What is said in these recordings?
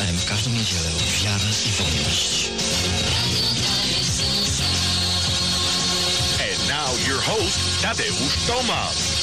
AM w każdą niedzielę Wiara i Wolność. And now your host, Tadeusz Tomasz.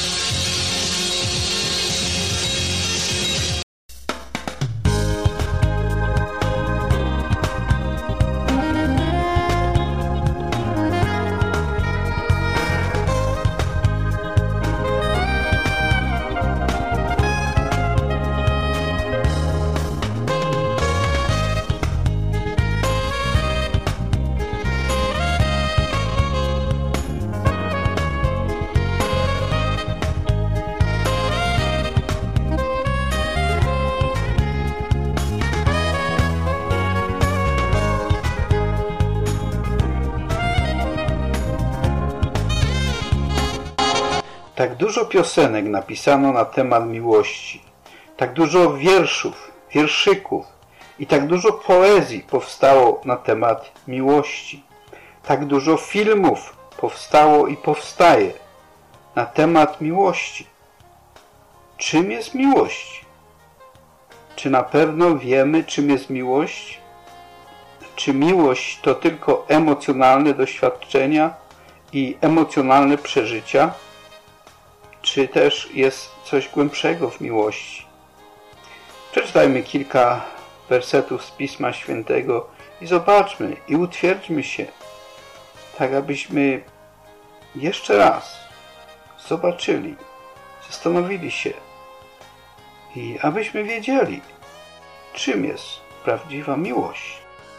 Tak dużo piosenek napisano na temat miłości, tak dużo wierszów, wierszyków i tak dużo poezji powstało na temat miłości. Tak dużo filmów powstało i powstaje na temat miłości. Czym jest miłość? Czy na pewno wiemy, czym jest miłość? Czy miłość to tylko emocjonalne doświadczenia i emocjonalne przeżycia? Czy też jest coś głębszego w miłości? Przeczytajmy kilka wersetów z Pisma Świętego i zobaczmy i utwierdźmy się, tak abyśmy jeszcze raz zobaczyli, zastanowili się i abyśmy wiedzieli, czym jest prawdziwa miłość.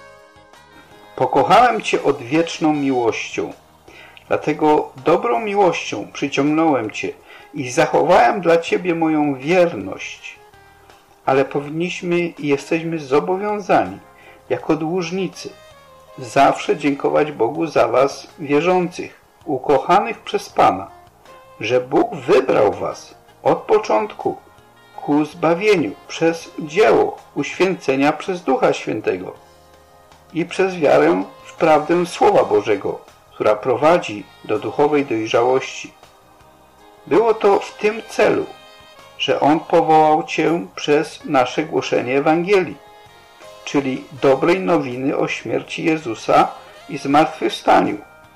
Pokochałem Cię odwieczną miłością, dlatego dobrą miłością przyciągnąłem Cię i zachowałem dla Ciebie moją wierność. Ale powinniśmy i jesteśmy zobowiązani, jako dłużnicy, zawsze dziękować Bogu za Was, wierzących, ukochanych przez Pana, że Bóg wybrał Was od początku ku zbawieniu przez dzieło uświęcenia przez Ducha Świętego i przez wiarę w prawdę Słowa Bożego, która prowadzi do duchowej dojrzałości. Było to w tym celu, że On powołał Cię przez nasze głoszenie Ewangelii, czyli dobrej nowiny o śmierci Jezusa i zmartwychwstaniu,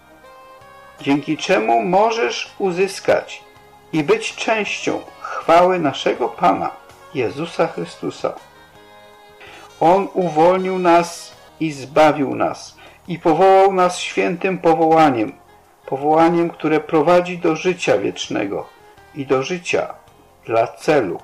dzięki czemu możesz uzyskać i być częścią chwały naszego Pana, Jezusa Chrystusa. On uwolnił nas i zbawił nas i powołał nas świętym powołaniem, które prowadzi do życia wiecznego i do życia dla celu.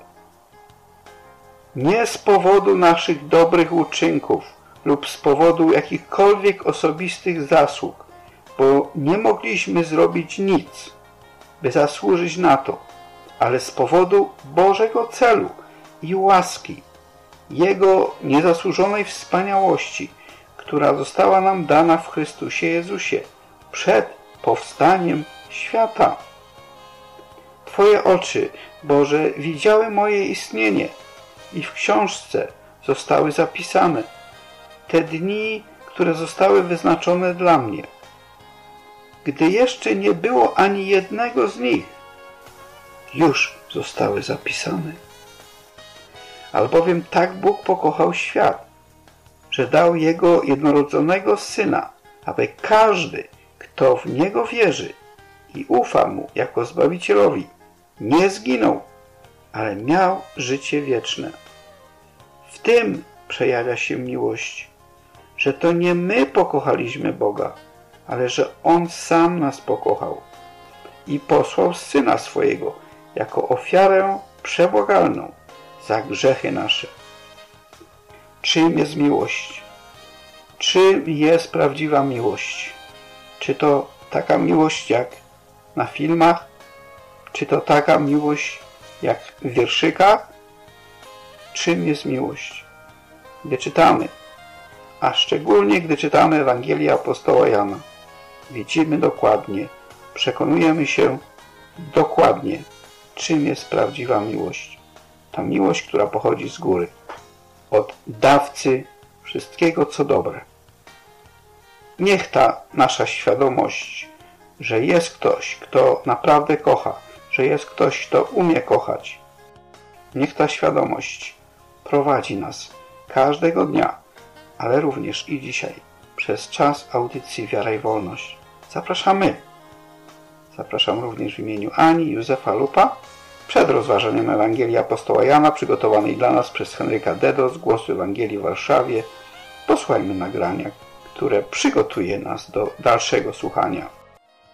Nie z powodu naszych dobrych uczynków lub z powodu jakichkolwiek osobistych zasług, bo nie mogliśmy zrobić nic, by zasłużyć na to, ale z powodu Bożego celu i łaski, Jego niezasłużonej wspaniałości, która została nam dana w Chrystusie Jezusie przed powstaniem świata. Twoje oczy, Boże, widziały moje istnienie i w książce zostały zapisane te dni, które zostały wyznaczone dla mnie, gdy jeszcze nie było ani jednego z nich, już zostały zapisane. Albowiem tak Bóg pokochał świat, że dał Jego jednorodzonego Syna, aby każdy, kto w Niego wierzy i ufa Mu jako Zbawicielowi, nie zginął, ale miał życie wieczne. W tym przejawia się miłość, że to nie my pokochaliśmy Boga, ale że On sam nas pokochał i posłał Syna swojego jako ofiarę przebłagalną za grzechy nasze. Czym jest miłość? Czym jest prawdziwa miłość? Czy to taka miłość jak na filmach? Czy to taka miłość jak w wierszykach? Czym jest miłość? Gdy czytamy, a szczególnie gdy czytamy Ewangelię apostoła Jana, widzimy dokładnie, przekonujemy się dokładnie, czym jest prawdziwa miłość. Ta miłość, która pochodzi z góry, od dawcy wszystkiego, co dobre. Niech ta nasza świadomość, że jest ktoś, kto naprawdę kocha, że jest ktoś, kto umie kochać, niech ta świadomość prowadzi nas każdego dnia, ale również i dzisiaj, przez czas audycji Wiara i Wolność. Zapraszamy. Zapraszam również w imieniu Ani Józefa Lupa przed rozważaniem Ewangelii Apostoła Jana przygotowanej dla nas przez Henryka Dedo z Głosu Ewangelii w Warszawie. Posłuchajmy nagrania, które przygotuje nas do dalszego słuchania.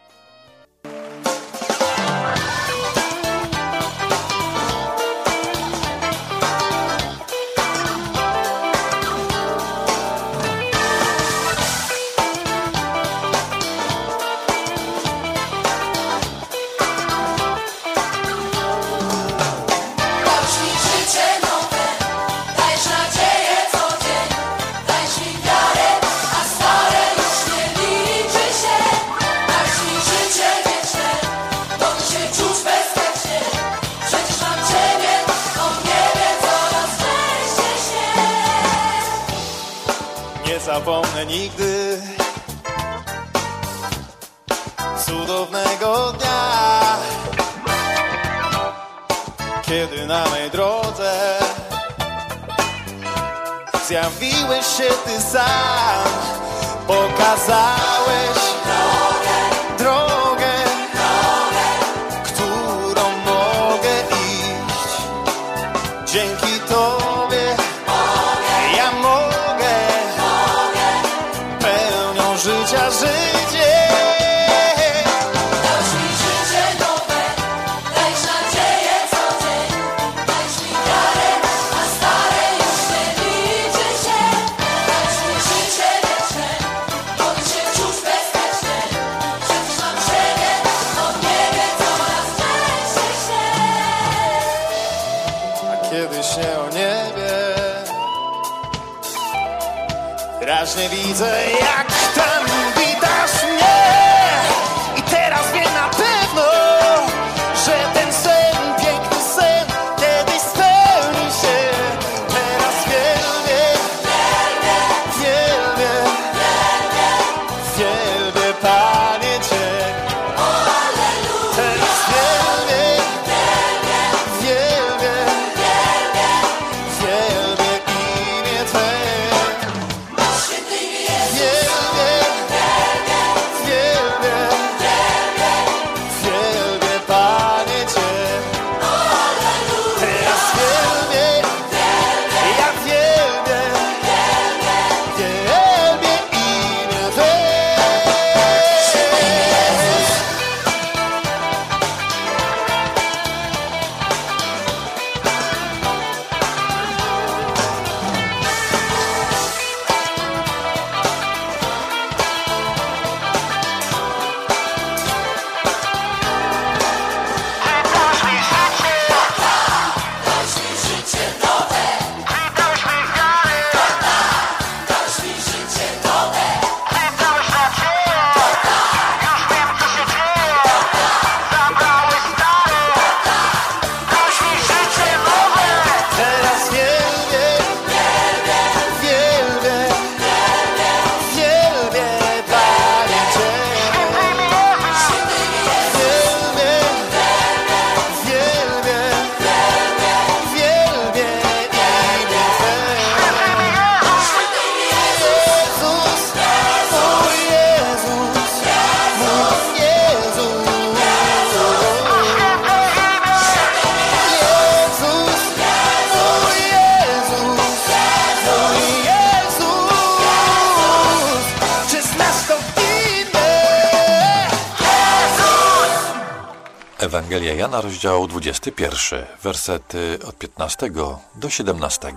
Nie zapomnę nigdy cudownego dnia, kiedy na mej drodze zjawiłeś się Ty sam, pokazałeś drogę, którą mogę iść. Dzięki Tobie ja mogę pełnią życia życie. Dałeś mi życie nowe, dajesz nadzieję co dzień, dajesz mi wiarę, a stare już nie liczy się. Dałeś mi życie wieczne, mogę się czuć bezpiecznie. Przecież mam Ciebie, od niebie coraz częściej się. A kiedy śnię o niebie, wyraźnie widzę, jak tam witasz mnie. I teraz wiem na pewno, że ten sen, piękny sen, kiedyś spełni się. Teraz wielbię, wielbię, wielbię, Panie Cię. Teraz wielbię, wielbię, wielbię imię Twe. Wielbię, wielbię, wielbię, Panie Cię. Teraz wielbię, ja wielbię, wielbię imię Twe. Dałeś mi życie nowe, dałeś mi wiarę, dałeś mi życie nowe, dałeś nadzieję, już wiem co się dzieje, zabrałeś stare, dałeś mi życie nowe. Teraz wielbię, wielbię, wielbię, Panie Cię. Wielbię, wielbię, wielbię imię Twe. Jezus, mój Jezus, mój Jezus. Jezus, mój Jezus, mój Jezus. Czy znasz to imię? Ewangelia Jana, rozdział 21, wersety od 15 do 17.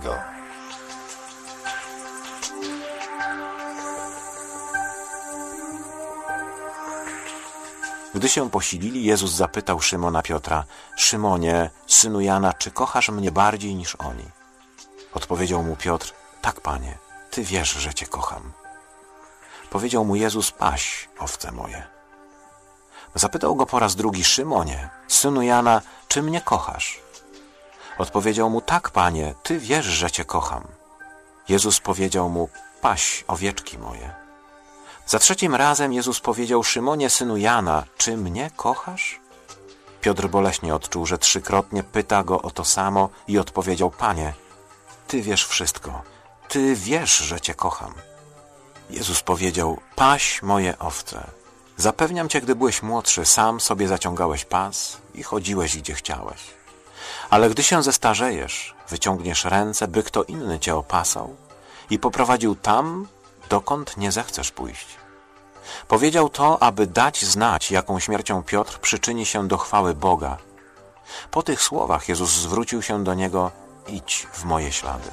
Gdy się posilili, Jezus zapytał Szymona Piotra: Szymonie, synu Jana, czy kochasz mnie bardziej niż oni? Odpowiedział mu Piotr: Tak, Panie, Ty wiesz, że Cię kocham. Powiedział mu Jezus: Paś owce moje. Zapytał go po raz drugi: Szymonie, synu Jana, czy mnie kochasz? Odpowiedział mu: Tak, Panie, Ty wiesz, że Cię kocham. Jezus powiedział mu: Paś owieczki moje. Za trzecim razem Jezus powiedział: Szymonie, synu Jana, czy mnie kochasz? Piotr boleśnie odczuł, że 3-krotnie pyta go o to samo i odpowiedział: Panie, Ty wiesz wszystko, Ty wiesz, że Cię kocham. Jezus powiedział: paś moje owce. Zapewniam Cię, gdy byłeś młodszy, sam sobie zaciągałeś pas i chodziłeś, gdzie chciałeś. Ale gdy się zestarzejesz, wyciągniesz ręce, by kto inny Cię opasał i poprowadził tam, dokąd nie zechcesz pójść. Powiedział to, aby dać znać, jaką śmiercią Piotr przyczyni się do chwały Boga. Po tych słowach Jezus zwrócił się do niego: idź w moje ślady.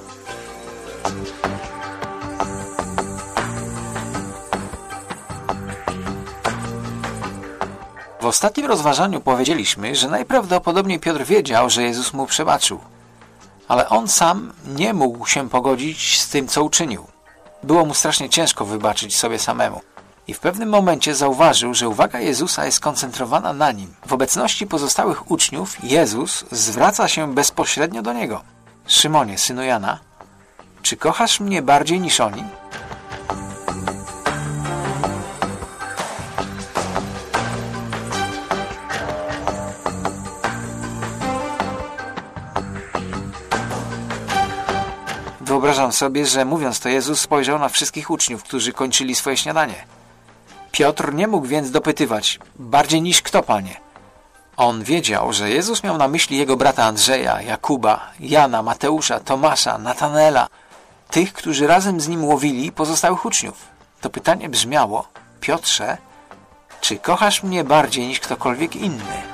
W ostatnim rozważaniu powiedzieliśmy, że najprawdopodobniej Piotr wiedział, że Jezus mu przebaczył, ale on sam nie mógł się pogodzić z tym, co uczynił. Było mu strasznie ciężko wybaczyć sobie samemu. I w pewnym momencie zauważył, że uwaga Jezusa jest skoncentrowana na nim. W obecności pozostałych uczniów Jezus zwraca się bezpośrednio do niego. Szymonie, synu Jana, czy kochasz mnie bardziej niż oni? Wyobrażam sobie, że mówiąc to Jezus spojrzał na wszystkich uczniów, którzy kończyli swoje śniadanie. Piotr nie mógł więc dopytywać: bardziej niż kto, Panie? On wiedział, że Jezus miał na myśli jego brata Andrzeja, Jakuba, Jana, Mateusza, Tomasza, Natanaela, tych, którzy razem z nim łowili pozostałych uczniów. To pytanie brzmiało: Piotrze, czy kochasz mnie bardziej niż ktokolwiek inny?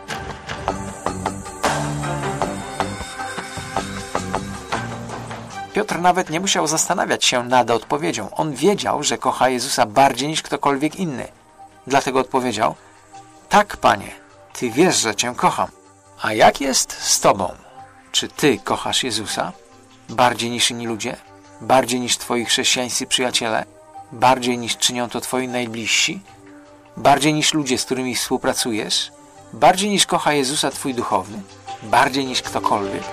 Piotr nawet nie musiał zastanawiać się nad odpowiedzią. On wiedział, że kocha Jezusa bardziej niż ktokolwiek inny. Dlatego odpowiedział: tak, Panie, Ty wiesz, że Cię kocham. A jak jest z Tobą? Czy Ty kochasz Jezusa bardziej niż inni ludzie? Bardziej niż Twoi chrześcijańscy przyjaciele? Bardziej niż czynią to Twoi najbliżsi? Bardziej niż ludzie, z którymi współpracujesz? Bardziej niż kocha Jezusa Twój duchowny? Bardziej niż ktokolwiek?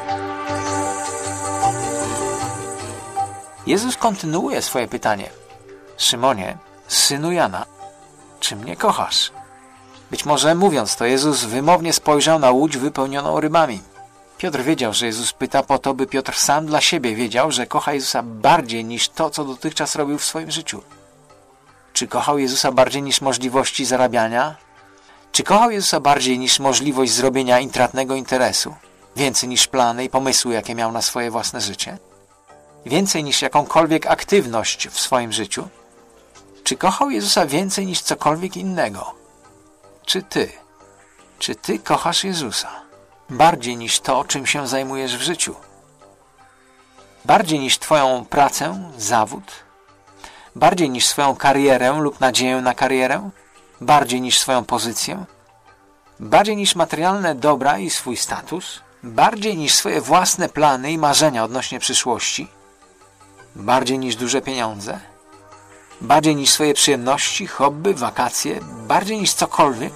Jezus kontynuuje swoje pytanie: Szymonie, synu Jana, czy mnie kochasz? Być może mówiąc to, Jezus wymownie spojrzał na łódź wypełnioną rybami. Piotr wiedział, że Jezus pyta po to, by Piotr sam dla siebie wiedział, że kocha Jezusa bardziej niż to, co dotychczas robił w swoim życiu. Czy kochał Jezusa bardziej niż możliwości zarabiania? Czy kochał Jezusa bardziej niż możliwość zrobienia intratnego interesu? Więcej niż plany i pomysły, jakie miał na swoje własne życie? Więcej niż jakąkolwiek aktywność w swoim życiu? Czy kochał Jezusa więcej niż cokolwiek innego? Czy Ty kochasz Jezusa bardziej niż to, czym się zajmujesz w życiu? Bardziej niż Twoją pracę, zawód? Bardziej niż swoją karierę lub nadzieję na karierę? Bardziej niż swoją pozycję? Bardziej niż materialne dobra i swój status? Bardziej niż swoje własne plany i marzenia odnośnie przyszłości? Bardziej niż duże pieniądze? Bardziej niż swoje przyjemności, hobby, wakacje? Bardziej niż cokolwiek?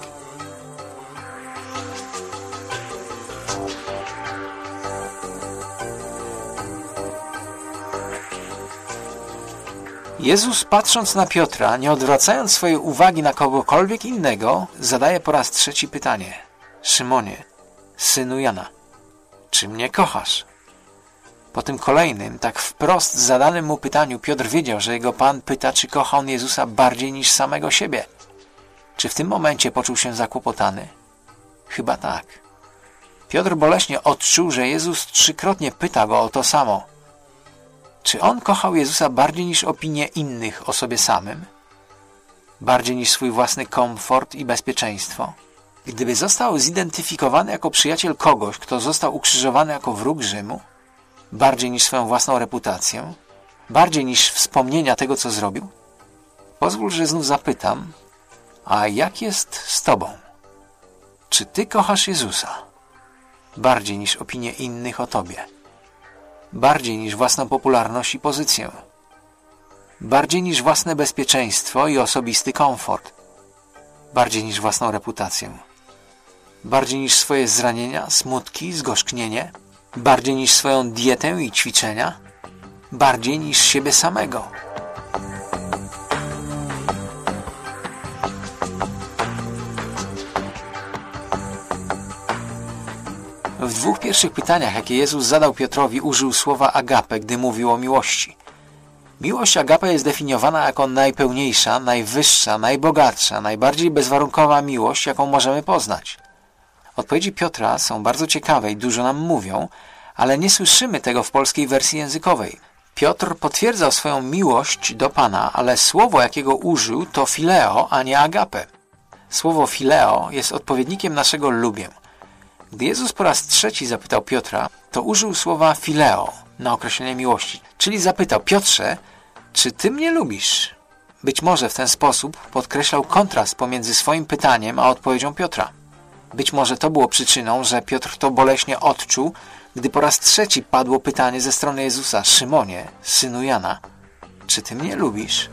Jezus, patrząc na Piotra, nie odwracając swojej uwagi na kogokolwiek innego, zadaje po raz trzeci pytanie: Szymonie, synu Jana, czy mnie kochasz? Po tym kolejnym, tak wprost zadanym mu pytaniu Piotr wiedział, że jego Pan pyta, czy kocha on Jezusa bardziej niż samego siebie. Czy w tym momencie poczuł się zakłopotany? Chyba tak. Piotr boleśnie odczuł, że Jezus trzykrotnie pyta go o to samo. Czy on kochał Jezusa bardziej niż opinie innych o sobie samym? Bardziej niż swój własny komfort i bezpieczeństwo? Gdyby został zidentyfikowany jako przyjaciel kogoś, kto został ukrzyżowany jako wróg Rzymu? Bardziej niż swoją własną reputację? Bardziej niż wspomnienia tego, co zrobił? Pozwól, że znów zapytam: a jak jest z Tobą? Czy Ty kochasz Jezusa bardziej niż opinie innych o Tobie? Bardziej niż własną popularność i pozycję? Bardziej niż własne bezpieczeństwo i osobisty komfort? Bardziej niż własną reputację? Bardziej niż swoje zranienia, smutki, zgorzknienie? Bardziej niż swoją dietę i ćwiczenia? Bardziej niż siebie samego? W dwóch pierwszych pytaniach, jakie Jezus zadał Piotrowi, użył słowa agape, gdy mówił o miłości. Miłość agape jest definiowana jako najpełniejsza, najwyższa, najbogatsza, najbardziej bezwarunkowa miłość, jaką możemy poznać. Odpowiedzi Piotra są bardzo ciekawe i dużo nam mówią, ale nie słyszymy tego w polskiej wersji językowej. Piotr potwierdzał swoją miłość do Pana, ale słowo, jakiego użył, to fileo, a nie agape. Słowo fileo jest odpowiednikiem naszego lubię. Gdy Jezus po raz trzeci zapytał Piotra, to użył słowa fileo na określenie miłości. Czyli zapytał: Piotrze, czy ty mnie lubisz? Być może w ten sposób podkreślał kontrast pomiędzy swoim pytaniem a odpowiedzią Piotra. Być może to było przyczyną, że Piotr to boleśnie odczuł, gdy po raz trzeci padło pytanie ze strony Jezusa: Szymonie, synu Jana, czy ty mnie lubisz?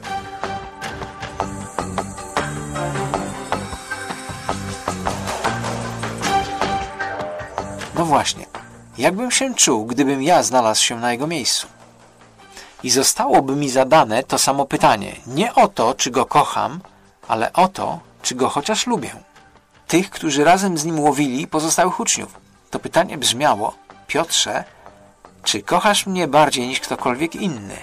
No właśnie, jakbym się czuł, gdybym ja znalazł się na jego miejscu? I zostałoby mi zadane to samo pytanie. Nie o to, czy go kocham, ale o to, czy go chociaż lubię. Tych, którzy razem z nim łowili pozostałych uczniów. To pytanie brzmiało: Piotrze, czy kochasz mnie bardziej niż ktokolwiek inny?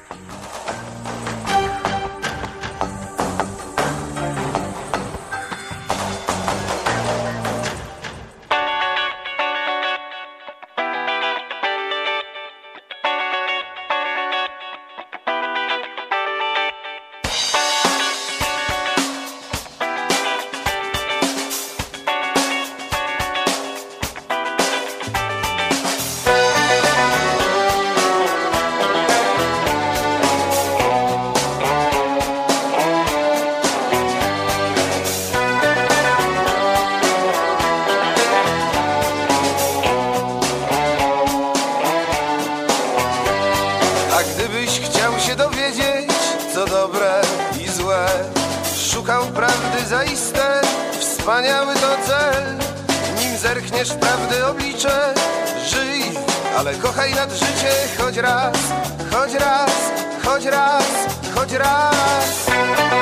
A gdybyś chciał się dowiedzieć, co dobre i złe, szukał prawdy zaiste, wspaniały to cel. Nim zerkniesz w prawdy oblicze, żyj, ale kochaj nad życie choć raz, choć raz, choć raz, choć raz.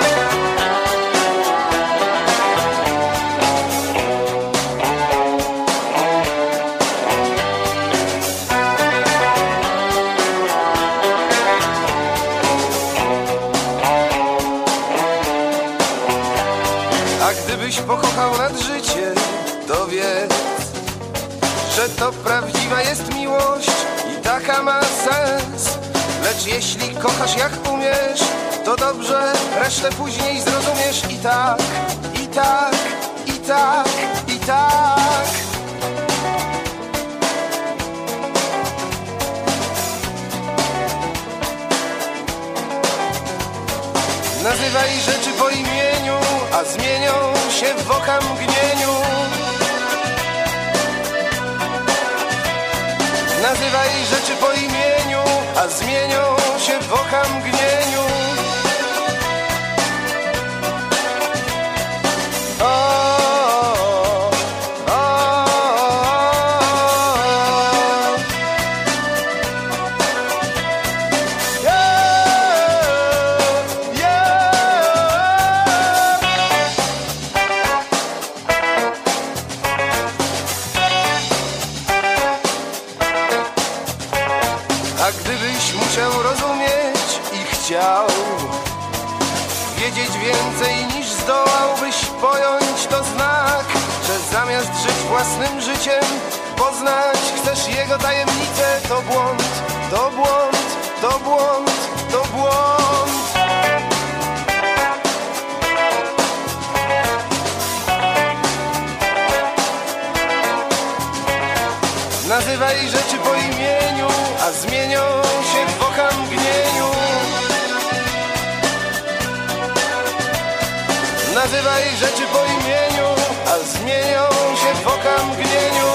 A gdybyś pokochał nad życie, to wiedz, że to prawdziwa jest miłość i taka ma sens. Lecz jeśli kochasz jak umiesz, to dobrze, resztę później zrozumiesz. I tak, i tak, i tak, i tak. Nazywaj rzeczy po imieniu, a zmienią się w okamgnieniu. Nazywaj rzeczy po imieniu, a zmienią się w okamgnieniu. A gdybyś musiał rozumieć i chciał wiedzieć więcej niż zdołałbyś pojąć, to znak, że zamiast żyć własnym życiem, poznać chcesz jego tajemnicę. To błąd, to błąd, to błąd, to błąd. Nazywaj rzeczy po imieniu, a zmienią się w okamgnieniu. Nazywaj rzeczy po imieniu, a zmienią się w okamgnieniu.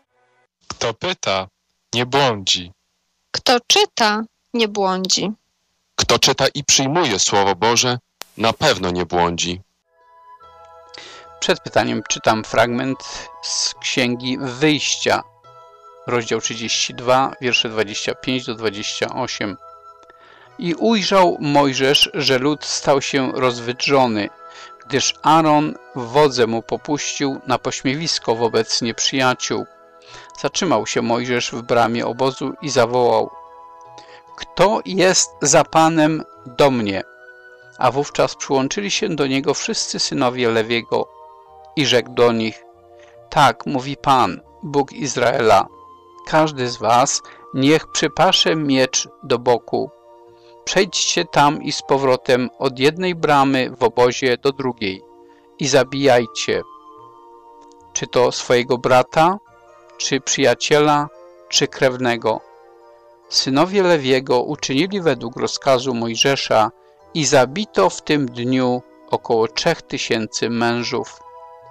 Kto pyta, nie błądzi. Kto czyta, nie błądzi. Kto czyta i przyjmuje Słowo Boże, na pewno nie błądzi. Przed pytaniem czytam fragment z Księgi Wyjścia, rozdział 32, wiersze 25 do 28. I ujrzał Mojżesz, że lud stał się rozwydrzony, gdyż Aaron wodze mu popuścił na pośmiewisko wobec nieprzyjaciół. Zatrzymał się Mojżesz w bramie obozu i zawołał: Kto jest za Panem do mnie? A wówczas przyłączyli się do niego wszyscy synowie Lewiego i rzekł do nich: Tak mówi Pan, Bóg Izraela, każdy z was niech przypasze miecz do boku. Przejdźcie tam i z powrotem od jednej bramy w obozie do drugiej i zabijajcie, czy to swojego brata, czy przyjaciela, czy krewnego. Synowie Lewiego uczynili według rozkazu Mojżesza i zabito w tym dniu około 3000 mężów.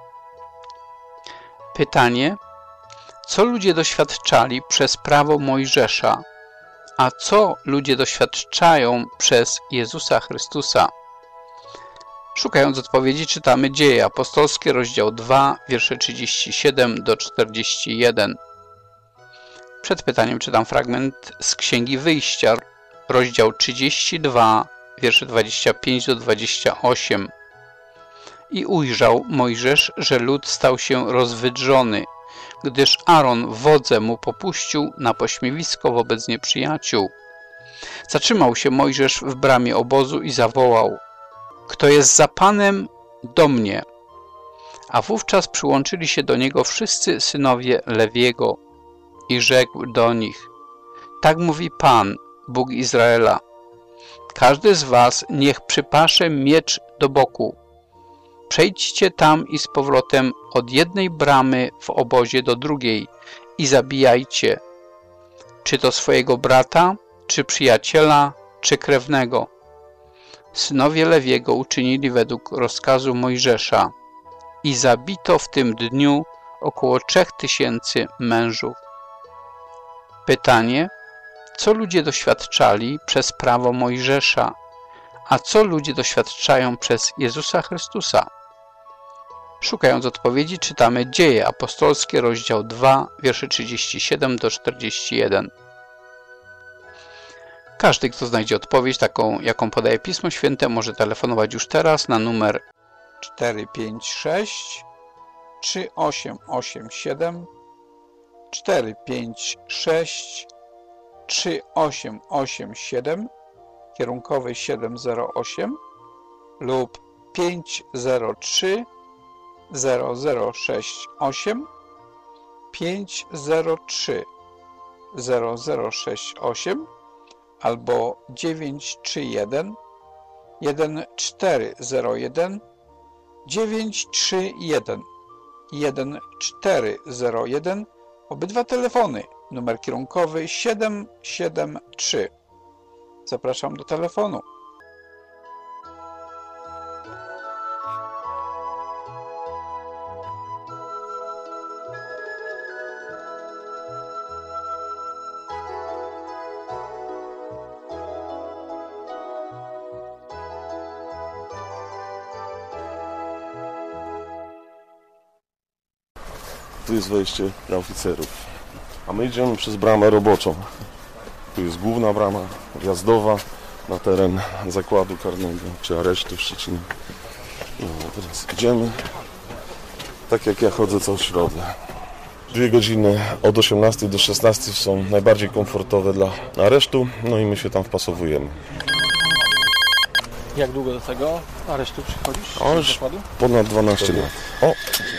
Pytanie: co ludzie doświadczali przez prawo Mojżesza, a co ludzie doświadczają przez Jezusa Chrystusa? Szukając odpowiedzi, czytamy Dzieje Apostolskie, rozdział 2, wiersze 37 do 41. Przed pytaniem czytam fragment z Księgi Wyjścia, rozdział 32, wiersze 25 do 28. I ujrzał Mojżesz, że lud stał się rozwydrzony, gdyż Aaron wodze mu popuścił na pośmiewisko wobec nieprzyjaciół. Zatrzymał się Mojżesz w bramie obozu i zawołał: Kto jest za Panem, do mnie. A wówczas przyłączyli się do niego wszyscy synowie Lewiego i rzekł do nich: Tak mówi Pan, Bóg Izraela, każdy z was niech przypasze miecz do boku. Przejdźcie tam i z powrotem od jednej bramy w obozie do drugiej i zabijajcie, czy to swojego brata, czy przyjaciela, czy krewnego. Synowie Lewiego uczynili według rozkazu Mojżesza i zabito w tym dniu około 3000 mężów. Pytanie: co ludzie doświadczali przez prawo Mojżesza, a co ludzie doświadczają przez Jezusa Chrystusa? Szukając odpowiedzi, czytamy Dzieje Apostolskie, rozdział 2, wiersze 37 do 41. Każdy, kto znajdzie odpowiedź taką, jaką podaje Pismo Święte, może telefonować już teraz na numer 456 3887 456 3887, kierunkowy 708 lub 503 0068 503 0068 albo 931 1401 931 1401. Obydwa telefony, numer kierunkowy 773. Zapraszam do telefonu. Tu jest wejście dla oficerów, a my idziemy przez bramę roboczą. Tu jest główna brama wjazdowa na teren zakładu karnego czy aresztu w Szczecinie. No, teraz idziemy, tak jak ja chodzę co środę. 2 godziny od 18 do 16 są najbardziej komfortowe dla aresztu, no i my się tam wpasowujemy. Jak długo do tego aresztu przychodzisz? O, już ponad 12 lat. O!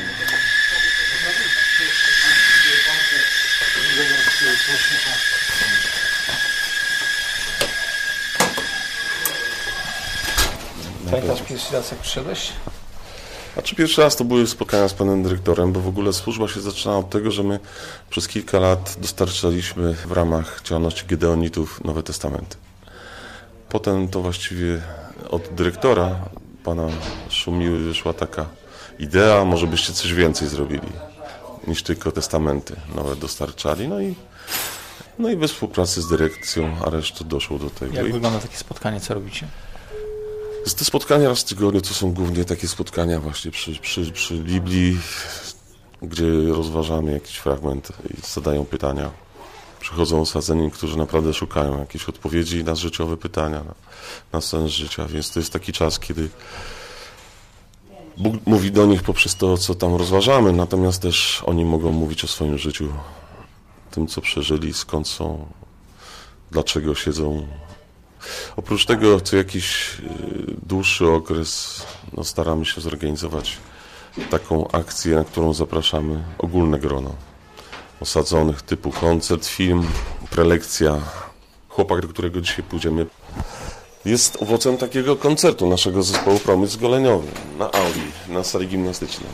Pamiętasz pierwszy raz, jak przyszedłeś? Znaczy pierwszy raz to były spotkania z panem dyrektorem, bo w ogóle służba się zaczynała od tego, że my przez kilka lat dostarczaliśmy w ramach działalności Gedeonitów Nowe Testamenty. Potem to właściwie od dyrektora, pana Szumiły, wyszła taka idea, może byście coś więcej zrobili niż tylko testamenty nowe dostarczali. No i No i we współpracy z dyrekcją aresztu doszło do tego. Jak wygląda takie spotkanie? Co robicie? Te spotkania raz w tygodniu to są głównie takie spotkania właśnie przy Biblii, gdzie rozważamy jakiś fragment i zadają pytania. Przychodzą osadzeni, którzy naprawdę szukają jakichś odpowiedzi na życiowe pytania, na sens życia, więc to jest taki czas, kiedy Bóg mówi do nich poprzez to, co tam rozważamy, natomiast też oni mogą mówić o swoim życiu, tym, co przeżyli, skąd są, dlaczego siedzą. Oprócz tego, co jakiś dłuższy okres staramy się zorganizować taką akcję, na którą zapraszamy ogólne grono osadzonych, typu koncert, film, prelekcja. Chłopak, do którego dzisiaj pójdziemy, jest owocem takiego koncertu naszego zespołu Promysł Goleniowy na auli, na sali gimnastycznej.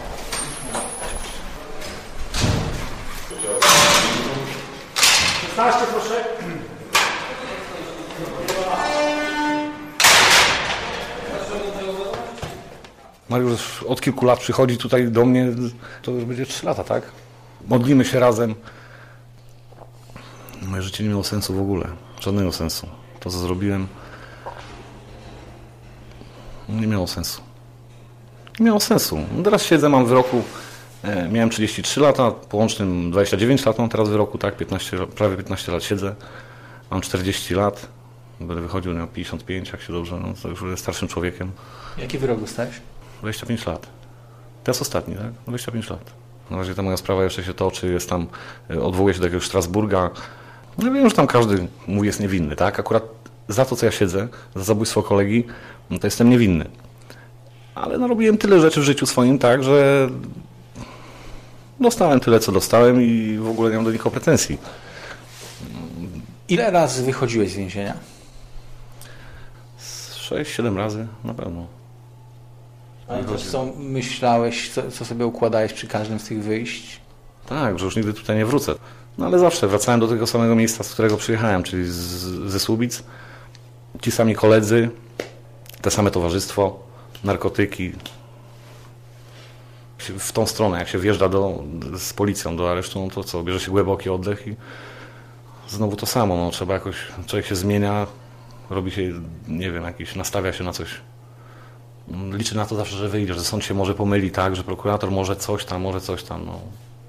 16, proszę. Mariusz od kilku lat przychodzi tutaj do mnie, to już będzie 3 lata, tak? Modlimy się razem. Moje życie nie miało sensu w ogóle, żadnego sensu. To, co zrobiłem, nie miało sensu. Nie miało sensu. Teraz siedzę, mam w wyroku, miałem 33 lata, po łącznym 29 lat mam teraz w wyroku, tak? Prawie 15 lat siedzę, mam 40 lat, będę wychodził na 55, jak się dobrze, no to już będę starszym człowiekiem. Jaki wyrok dostałeś? 25 lat. Teraz ostatni, tak? 25 lat. Na razie ta moja sprawa jeszcze się toczy, jest tam, odwołuje się do jakiegoś Strasburga. No wiem, że tam każdy mówi jest niewinny, tak? Akurat za to, co ja siedzę, za zabójstwo kolegi, no to jestem niewinny. Ale narobiłem tyle rzeczy w życiu swoim, tak, że dostałem tyle, co dostałem i w ogóle nie mam do nikogo pretensji. Ile razy wychodziłeś z więzienia? 6-7 razy, na pewno. Ale to co myślałeś, co sobie układałeś przy każdym z tych wyjść? Tak, że już nigdy tutaj nie wrócę. No ale zawsze wracałem do tego samego miejsca, z którego przyjechałem, czyli ze Słubic. Ci sami koledzy, te same towarzystwo, narkotyki. W tą stronę, jak się wjeżdża z policją do aresztu, no to co, bierze się głęboki oddech i znowu to samo. No, trzeba jakoś, człowiek się zmienia, robi się, nie wiem, nastawia się na coś. Liczy na to zawsze, że wyjdzie, że sąd się może pomyli, tak, że prokurator może coś tam, no.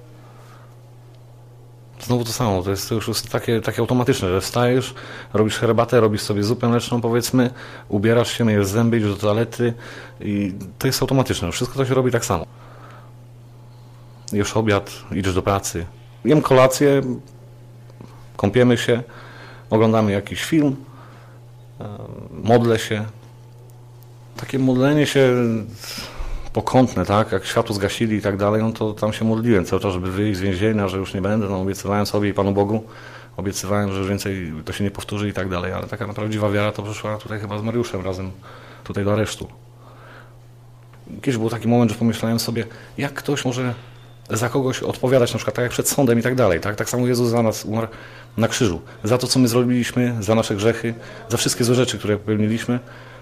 Znowu to samo, to już jest takie automatyczne, że wstajesz, robisz herbatę, robisz sobie zupę mleczną, powiedzmy, ubierasz się, myjesz zęby, idziesz do toalety i to jest automatyczne, wszystko to się robi tak samo. Jesz obiad, idziesz do pracy, jem kolację, kąpiemy się, oglądamy jakiś film, modlę się. Takie modlenie się pokątne, tak, jak światło zgasili i tak dalej, no to tam się modliłem cały czas, żeby wyjść z więzienia, że już nie będę, no obiecywałem sobie i Panu Bogu, obiecywałem, że już więcej to się nie powtórzy i tak dalej, ale taka prawdziwa wiara to przyszła tutaj chyba z Mariuszem razem tutaj do aresztu. Kiedyś był taki moment, że pomyślałem sobie, jak ktoś może za kogoś odpowiadać, na przykład tak jak przed sądem i tak dalej, tak? Tak samo Jezus za nas umarł na krzyżu, za to, co my zrobiliśmy, za nasze grzechy, za wszystkie złe rzeczy, które popełniliśmy,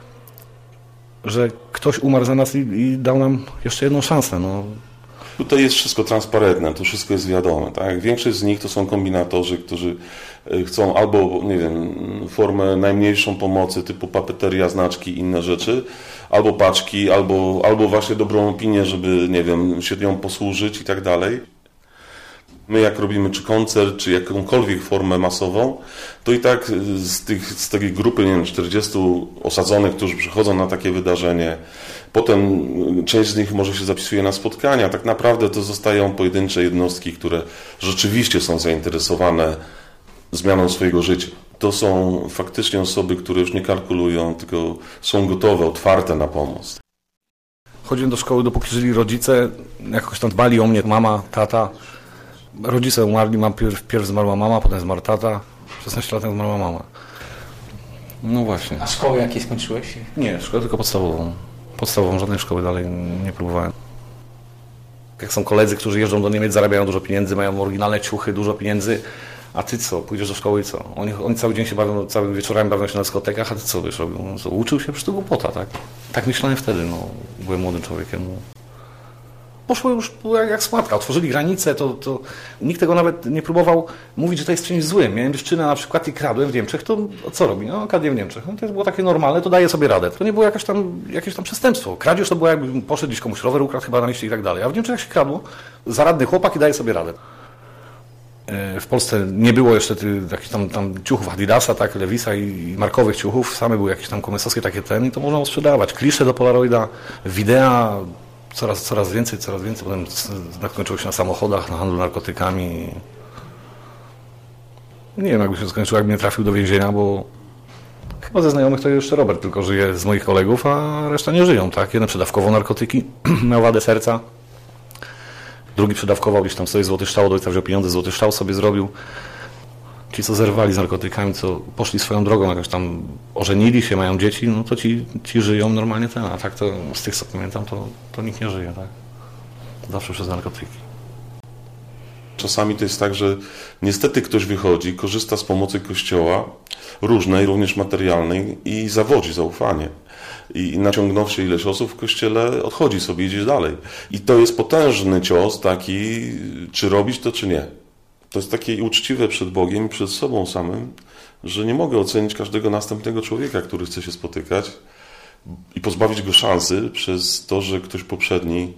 że ktoś umarł za nas i dał nam jeszcze jedną szansę. No. Tutaj jest wszystko transparentne, to wszystko jest wiadome. Tak? Większość z nich to są kombinatorzy, którzy chcą albo, nie wiem, formę najmniejszą pomocy typu papeteria, znaczki, inne rzeczy, albo paczki, albo właśnie dobrą opinię, żeby, nie wiem, się nią posłużyć i tak dalej. My jak robimy czy koncert, czy jakąkolwiek formę masową, to i tak z tej grupy, nie wiem, 40 osadzonych, którzy przychodzą na takie wydarzenie, potem część z nich może się zapisuje na spotkania, tak naprawdę to zostają pojedyncze jednostki, które rzeczywiście są zainteresowane zmianą swojego życia. To są faktycznie osoby, które już nie kalkulują, tylko są gotowe, otwarte na pomoc. Chodziłem do szkoły, dopóki żyli rodzice, jakoś tam dbali o mnie, mama, tata. Rodzice umarli, pierw zmarła mama, potem zmarł tata, 16 lat zmarła mama. No właśnie. A szkołę jakiej skończyłeś? Nie, szkołę tylko podstawową. Podstawową, żadnej szkoły dalej nie próbowałem. Jak są koledzy, którzy jeżdżą do Niemiec, zarabiają dużo pieniędzy, mają oryginalne ciuchy, dużo pieniędzy, a ty co? Pójdziesz do szkoły i co? Oni cały dzień się bawią, całymi wieczorami bawią się na dyskotekach, a ty co wiesz robią? No co, uczył się, przecież to głupota, tak? Tak myślałem wtedy, no, byłem młodym człowiekiem. No. poszło już jak słatka. Otworzyli granice, to nikt tego nawet nie próbował mówić, że to jest czymś złym. Miałem dziewczynę na przykład i kradłem w Niemczech, to co robi? No, kradnie w Niemczech. No, to było takie normalne, to daje sobie radę. To nie było jakieś tam przestępstwo. Kradzież to było jakby poszedł gdzieś komuś rower ukradł chyba na mieście i tak dalej. A w Niemczech się kradło, zaradny chłopak i daje sobie radę. W Polsce nie było jeszcze takich tam ciuchów Adidasa, tak, Lewisa i markowych ciuchów. Same były jakieś tam komesowskie takie i to można sprzedawać. Klisze do Polaroida, wideo, coraz więcej. Potem skończyło się na samochodach, na handlu narkotykami. Nie wiem, jakby się skończyło, jakby nie trafił do więzienia, bo chyba ze znajomych to jeszcze Robert tylko żyje z moich kolegów, a reszta nie żyją, tak? Jeden przedawkował narkotyki, miał wadę serca. Drugi przedawkował, gdzieś tam sobie złoty ształ, od ojca wziął pieniądze, złoty ształ sobie zrobił. Ci, co zerwali z narkotykami, co poszli swoją drogą, jakoś tam ożenili się, mają dzieci, no to ci żyją normalnie a tak to z tych, co pamiętam, to nikt nie żyje, tak? Zawsze przez narkotyki. Czasami to jest tak, że niestety ktoś wychodzi, korzysta z pomocy Kościoła, różnej, również materialnej i zawodzi zaufanie. I naciągnąwszy ileś osób w Kościele, odchodzi sobie, idzie dalej. I to jest potężny cios taki, czy robić to, czy nie. To jest takie uczciwe przed Bogiem i przed sobą samym, że nie mogę ocenić każdego następnego człowieka, który chce się spotykać i pozbawić go szansy przez to, że ktoś poprzedni,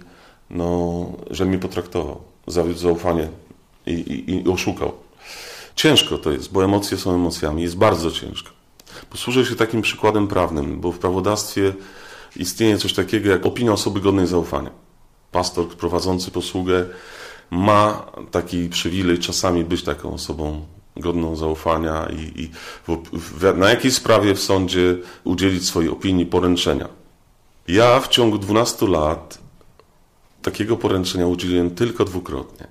że mnie potraktował, zawiódł zaufanie i oszukał. Ciężko to jest, bo emocje są emocjami, jest bardzo ciężko. Posłużę się takim przykładem prawnym, bo w prawodawstwie istnieje coś takiego jak opinia osoby godnej zaufania. Pastor prowadzący posługę ma taki przywilej czasami być taką osobą godną zaufania i na jakiej sprawie w sądzie udzielić swojej opinii, poręczenia. Ja w ciągu 12 lat takiego poręczenia udzieliłem tylko 2-krotnie.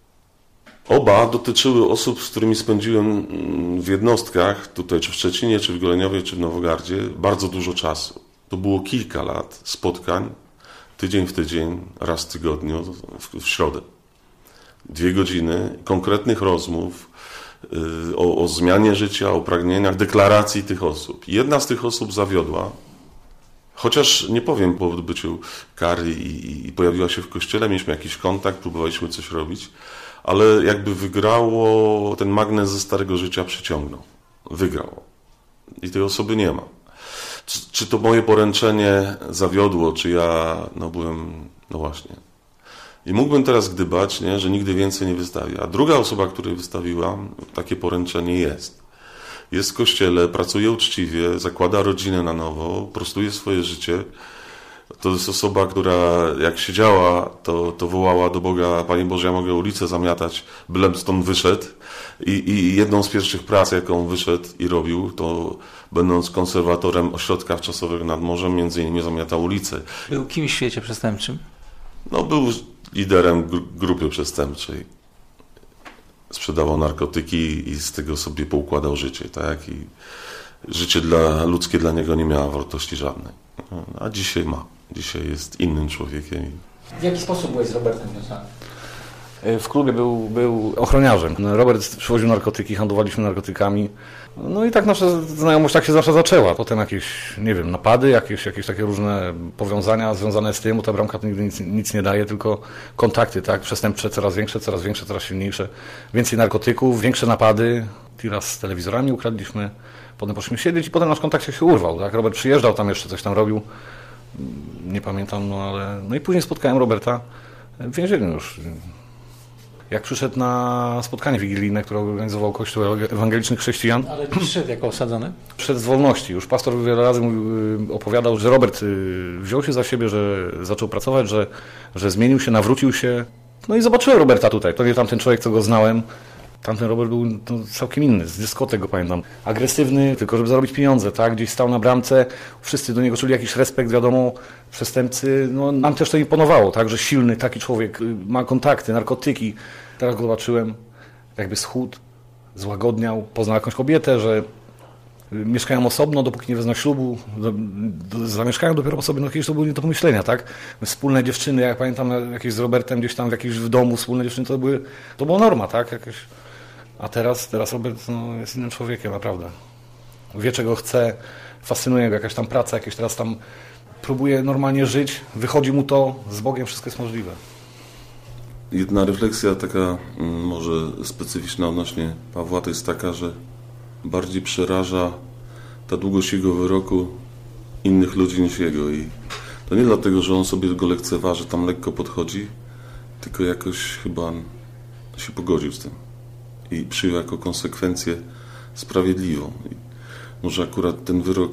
Oba dotyczyły osób, z którymi spędziłem w jednostkach, tutaj czy w Szczecinie, czy w Goleniowie, czy w Nowogardzie, bardzo dużo czasu. To było kilka lat spotkań, tydzień w tydzień, raz w tygodniu, w środę. 2 godziny konkretnych rozmów o zmianie życia, o pragnieniach, deklaracji tych osób. Jedna z tych osób zawiodła, chociaż nie powiem po odbyciu kary i pojawiła się w kościele, mieliśmy jakiś kontakt, próbowaliśmy coś robić, ale jakby wygrało, ten magnes ze starego życia przyciągnął. Wygrał. I tej osoby nie ma. Czy to moje poręczenie zawiodło, czy ja byłem, właśnie. I mógłbym teraz gdybać, że nigdy więcej nie wystawi. A druga osoba, której wystawiła, takie poręczenie jest. Jest w kościele, pracuje uczciwie, zakłada rodzinę na nowo, prostuje swoje życie. To jest osoba, która jak siedziała, to wołała do Boga: Panie Boże, ja mogę ulicę zamiatać, bylem stąd wyszedł. I jedną z pierwszych prac, jaką wyszedł i robił, to będąc konserwatorem ośrodka wczasowego nad morzem, między innymi zamiatał ulicę. Był kimś w świecie przestępczym? Był liderem grupy przestępczej. Sprzedawał narkotyki i z tego sobie poukładał życie, tak? I życie ludzkie dla niego nie miało wartości żadnej. A dzisiaj ma. Dzisiaj jest innym człowiekiem. W jaki sposób byłeś z Robertem związany? W klubie był ochroniarzem. Robert przywoził narkotyki, handlowaliśmy narkotykami. I tak nasza znajomość tak się zawsze zaczęła. Potem jakieś, napady, jakieś takie różne powiązania związane z tym, bo ta bramka nigdy nic nie daje, tylko kontakty, tak? Przestępcze coraz większe, coraz silniejsze. Więcej narkotyków, większe napady. Raz z telewizorami ukradliśmy. Potem poszliśmy siedzieć i potem nasz kontakt się urwał. Tak? Robert przyjeżdżał tam jeszcze, coś tam robił. Nie pamiętam, ale... i później spotkałem Roberta w więzieniu już. Jak przyszedł na spotkanie wigilijne, które organizował Kościół Ewangelicznych Chrześcijan. Ale przyszedł jako osadzony? Przyszedł z wolności. Już pastor wiele razy opowiadał, że Robert wziął się za siebie, że zaczął pracować, że zmienił się, nawrócił się. I zobaczyłem Roberta tutaj. To nie tamten człowiek, co go znałem. Tamten Robert był całkiem inny, z dyskotek go pamiętam. Agresywny, tylko żeby zarobić pieniądze, tak? Gdzieś stał na bramce, wszyscy do niego czuli jakiś respekt, wiadomo, przestępcy. Nam też to imponowało, tak? Że silny taki człowiek, ma kontakty, narkotyki. Teraz go zobaczyłem, jakby schudł, złagodniał, poznał jakąś kobietę, że mieszkają osobno, dopóki nie wezmą ślubu, zamieszkają dopiero osobno, kiedyś to było nie do pomyślenia, tak? Wspólne dziewczyny, jak pamiętam jakieś z Robertem gdzieś tam w domu, wspólne dziewczyny, to była norma, tak? A teraz Robert jest innym człowiekiem, naprawdę. Wie, czego chce, fascynuje go jakaś tam praca, jakieś teraz tam próbuje normalnie żyć, wychodzi mu to, z Bogiem wszystko jest możliwe. Jedna refleksja taka może specyficzna odnośnie Pawła to jest taka, że bardziej przeraża ta długość jego wyroku innych ludzi niż jego. I to nie dlatego, że on sobie go lekceważy, tam lekko podchodzi, tylko jakoś chyba się pogodził z tym i przyjął jako konsekwencję sprawiedliwą. I może akurat ten wyrok,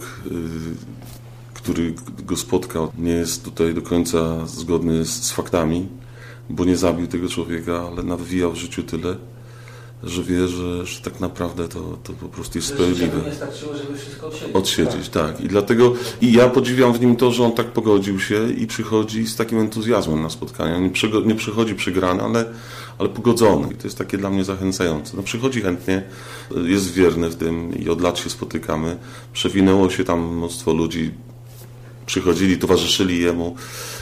który go spotkał, nie jest tutaj do końca zgodny z faktami, bo nie zabił tego człowieka, ale nawijał w życiu tyle, że wie, że tak naprawdę to po prostu jest sprawiedliwe. Nie starczyło, żeby wszystko odsiedzieć. Tak. I dlatego ja podziwiam w nim to, że on tak pogodził się i przychodzi z takim entuzjazmem na spotkania. Nie przychodzi przegrany, ale pogodzony. I to jest takie dla mnie zachęcające. No, przychodzi chętnie, jest wierny w tym i od lat się spotykamy. Przewinęło się tam mnóstwo ludzi, przychodzili, towarzyszyli jemu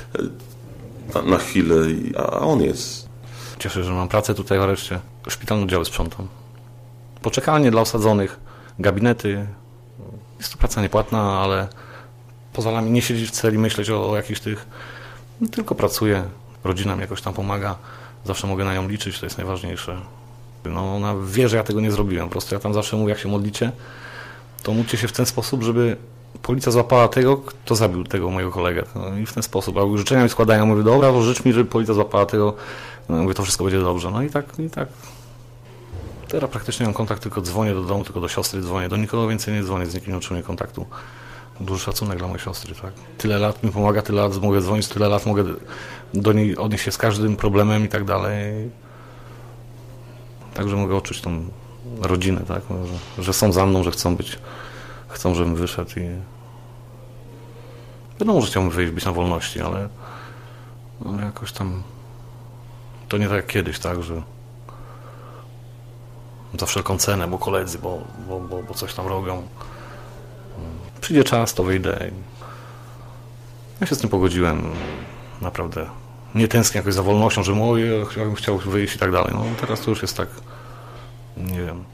na chwilę, a on jest. Cieszę się, że mam pracę tutaj w areszcie. Szpitalne oddziały sprzątam. Poczekalnie dla osadzonych, gabinety. Jest to praca niepłatna, ale pozwala mi nie siedzieć w celi, myśleć o jakichś tych... No, tylko pracuję, rodzina mi jakoś tam pomaga. Zawsze mogę na nią liczyć, to jest najważniejsze. No, ona wie, że ja tego nie zrobiłem. Po prostu ja tam zawsze mówię, jak się modlicie, to módlcie się w ten sposób, żeby policja złapała tego, kto zabił tego mojego kolegę. No, i w ten sposób. A życzenia mi składają, mówię, dobra, to życz mi, żeby policja złapała tego. No, mówię, to wszystko będzie dobrze. No i tak. Teraz praktycznie mam kontakt, tylko dzwonię do domu, tylko do siostry dzwonię. Do nikogo więcej nie dzwonię, z nikim nie utrzymuję kontaktu. Duży szacunek dla mojej siostry, tak. Tyle lat mi pomaga, tyle lat mogę dzwonić, tyle lat mogę do niej odnieść się z każdym problemem i tak dalej. Także mogę odczuć tą rodzinę, tak, że są za mną, że chcą, żebym wyszedł i wiadomo, że chciałbym wyjść, być na wolności, ale jakoś tam to nie tak jak kiedyś, tak, że za wszelką cenę, bo koledzy, bo coś tam robią. Przyjdzie czas, to wyjdę. Ja się z tym pogodziłem. Naprawdę. Nie tęsknię jakoś za wolnością, że ja bym chciał wyjść i tak dalej. No teraz to już jest tak, nie wiem.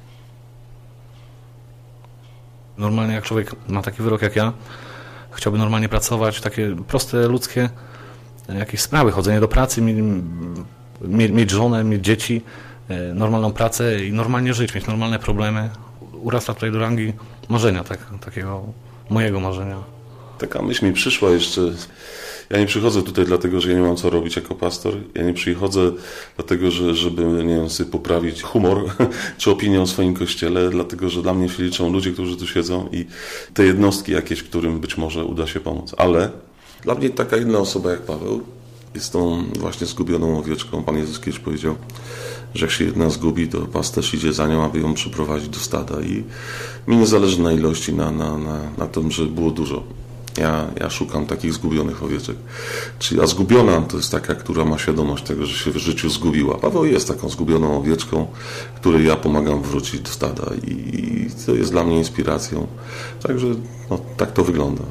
Normalnie jak człowiek ma taki wyrok jak ja, chciałby normalnie pracować, takie proste, ludzkie jakieś sprawy, chodzenie do pracy, mieć żonę, mieć dzieci, normalną pracę i normalnie żyć, mieć normalne problemy. Urasta tutaj do rangi marzenia, takiego mojego marzenia. Taka myśl mi przyszła jeszcze. Ja nie przychodzę tutaj dlatego, że ja nie mam co robić jako pastor. Ja nie przychodzę dlatego, żeby nie wiem, sobie poprawić humor czy opinię o swoim kościele, dlatego, że dla mnie się liczą ludzie, którzy tu siedzą i te jednostki jakieś, którym być może uda się pomóc. Ale dla mnie taka inna osoba jak Paweł jest tą właśnie zgubioną owieczką. Pan Jezus kiedyś powiedział, że jak się jedna zgubi, to pasterz idzie za nią, aby ją przyprowadzić do stada. I mi nie zależy na ilości, na tym, że było dużo. Ja szukam takich zgubionych owieczek. A zgubiona to jest taka, która ma świadomość tego, że się w życiu zgubiła. Paweł jest taką zgubioną owieczką, której ja pomagam wrócić do stada i to jest dla mnie inspiracją. Także tak to wygląda.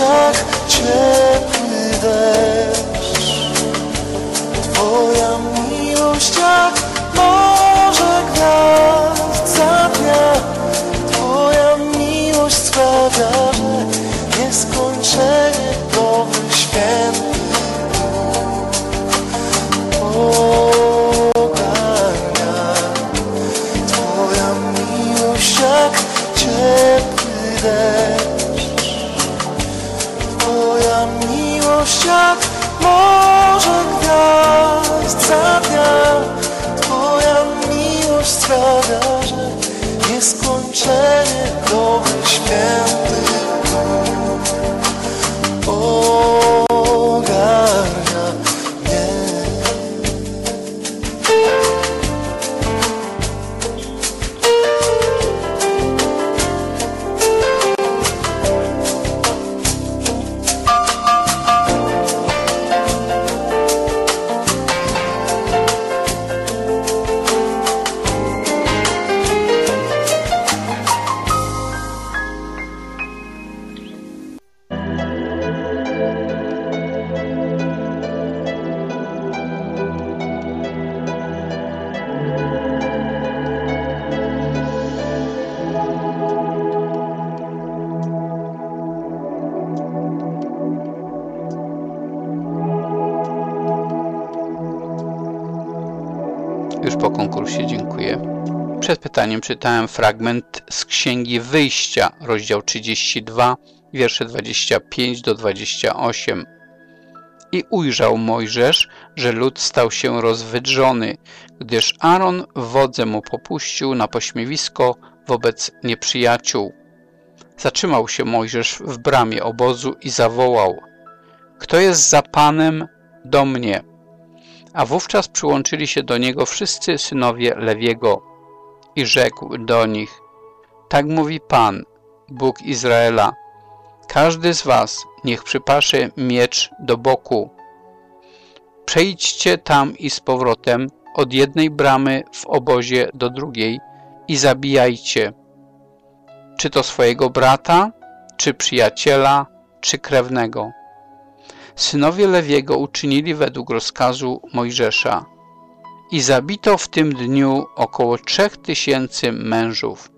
jak ciepły deszcz, Twoja miłość jak morze gwiazd za dnia, Twoja miłość sprawia, że nieskończenie dobry święty ogarnia. Twoja miłość jak ciepły deszcz, Twoja miłość jak morze gwiazd za dnia, Twoja miłość sprawia, że nieskończenie dobry święty ogarnia mnie. Już po konkursie dziękuję. Przed pytaniem czytałem fragment z Księgi Wyjścia, rozdział 32, wiersze 25 do 28. I ujrzał Mojżesz, że lud stał się rozwydrzony, gdyż Aaron wodze mu popuścił na pośmiewisko wobec nieprzyjaciół. Zatrzymał się Mojżesz w bramie obozu i zawołał: Kto jest za Panem, do mnie? A wówczas przyłączyli się do niego wszyscy synowie Lewiego. I rzekł do nich: Tak mówi Pan, Bóg Izraela: każdy z was niech przypasze miecz do boku. Przejdźcie tam i z powrotem od jednej bramy w obozie do drugiej i zabijajcie, czy to swojego brata, czy przyjaciela, czy krewnego. Synowie Lewiego uczynili według rozkazu Mojżesza i zabito w tym dniu około 3000 mężów.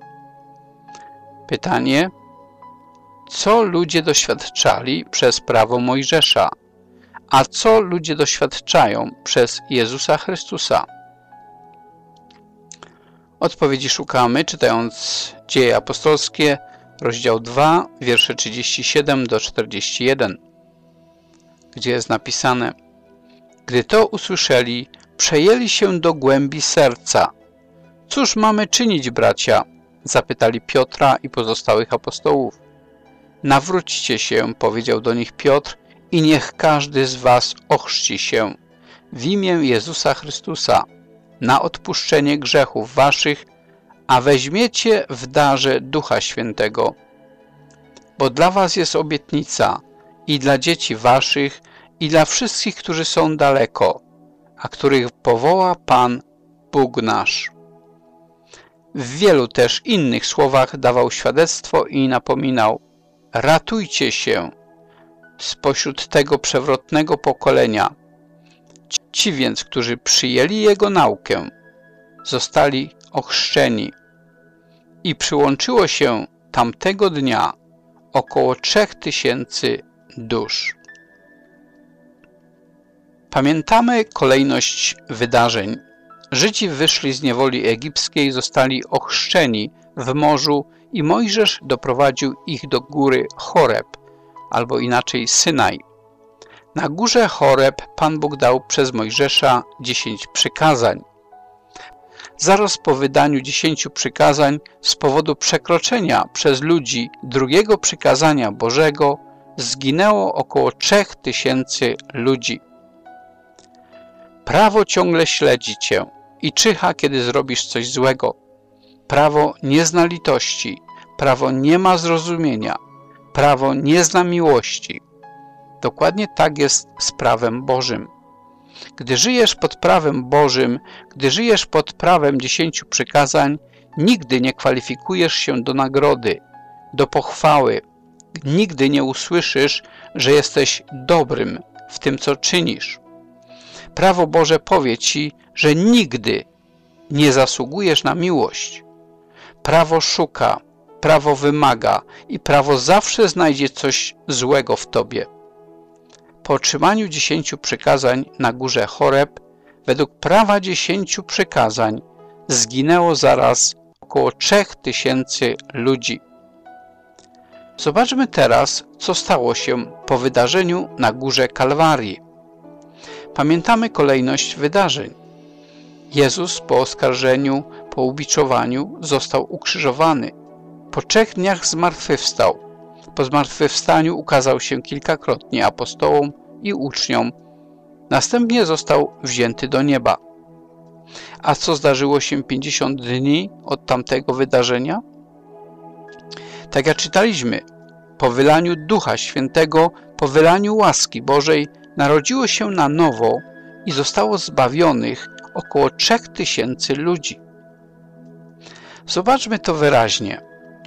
Pytanie: co ludzie doświadczali przez prawo Mojżesza, a co ludzie doświadczają przez Jezusa Chrystusa? Odpowiedzi szukamy, czytając Dzieje Apostolskie, rozdział 2, wiersze 37 do 41, gdzie jest napisane: Gdy to usłyszeli, przejęli się do głębi serca. Cóż mamy czynić, bracia? Zapytali Piotra i pozostałych apostołów. Nawróćcie się, powiedział do nich Piotr, i niech każdy z was ochrzci się w imię Jezusa Chrystusa na odpuszczenie grzechów waszych, a weźmiecie w darze Ducha Świętego. Bo dla was jest obietnica i dla dzieci waszych, i dla wszystkich, którzy są daleko, a których powoła Pan, Bóg nasz. W wielu też innych słowach dawał świadectwo i napominał: ratujcie się spośród tego przewrotnego pokolenia. Ci więc, którzy przyjęli Jego naukę, zostali ochrzczeni i przyłączyło się tamtego dnia około 3000 dusz. Pamiętamy kolejność wydarzeń. Żydzi wyszli z niewoli egipskiej, zostali ochrzczeni w morzu i Mojżesz doprowadził ich do góry Choreb, albo inaczej Synaj. Na górze Choreb Pan Bóg dał przez Mojżesza 10 przykazań. Zaraz po wydaniu 10 przykazań z powodu przekroczenia przez ludzi drugiego przykazania Bożego zginęło około 3000 ludzi. Prawo ciągle śledzi cię i czyha, kiedy zrobisz coś złego. Prawo nie zna litości, prawo nie ma zrozumienia, prawo nie zna miłości. Dokładnie tak jest z prawem Bożym. Gdy żyjesz pod prawem Bożym, gdy żyjesz pod prawem 10 przykazań, nigdy nie kwalifikujesz się do nagrody, do pochwały, nigdy nie usłyszysz, że jesteś dobrym w tym, co czynisz. Prawo Boże powie ci, że nigdy nie zasługujesz na miłość. Prawo szuka, prawo wymaga i prawo zawsze znajdzie coś złego w tobie. Po otrzymaniu 10 przykazań na górze Choreb, według prawa 10 przykazań, zginęło zaraz około 3000 ludzi. Zobaczmy teraz, co stało się po wydarzeniu na górze Kalwarii. Pamiętamy kolejność wydarzeń. Jezus po oskarżeniu, po ubiczowaniu został ukrzyżowany. Po 3 dniach zmartwychwstał. Po zmartwychwstaniu ukazał się kilkakrotnie apostołom i uczniom. Następnie został wzięty do nieba. A co zdarzyło się 50 dni od tamtego wydarzenia? Tak jak czytaliśmy, po wylaniu Ducha Świętego, po wylaniu łaski Bożej narodziło się na nowo i zostało zbawionych około 3000 ludzi. Zobaczmy to wyraźnie.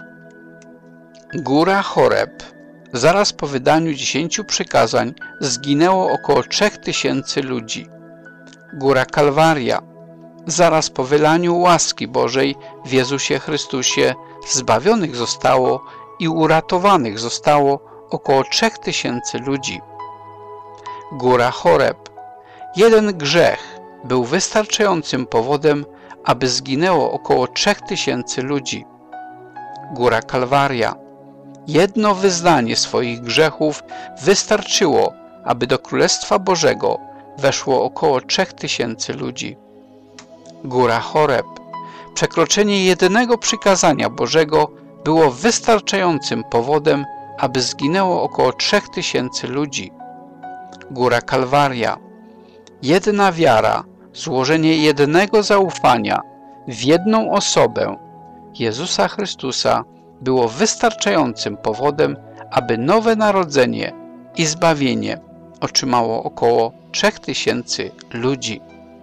Góra Choreb, zaraz po wydaniu 10 przykazań, zginęło około 3000 ludzi. Góra Kalwaria, zaraz po wylaniu łaski Bożej w Jezusie Chrystusie, zbawionych zostało i uratowanych zostało około 3000 ludzi. Góra Choreb, jeden grzech był wystarczającym powodem, aby zginęło około 3000 ludzi. Góra Kalwaria, jedno wyznanie swoich grzechów wystarczyło, aby do Królestwa Bożego weszło około 3000 ludzi. Góra Choreb, przekroczenie jedynego przykazania Bożego było wystarczającym powodem, aby zginęło około 3000 ludzi. Góra Kalwaria, jedna wiara, złożenie jednego zaufania w jedną osobę, Jezusa Chrystusa, było wystarczającym powodem, aby nowe narodzenie i zbawienie otrzymało około 3000 ludzi.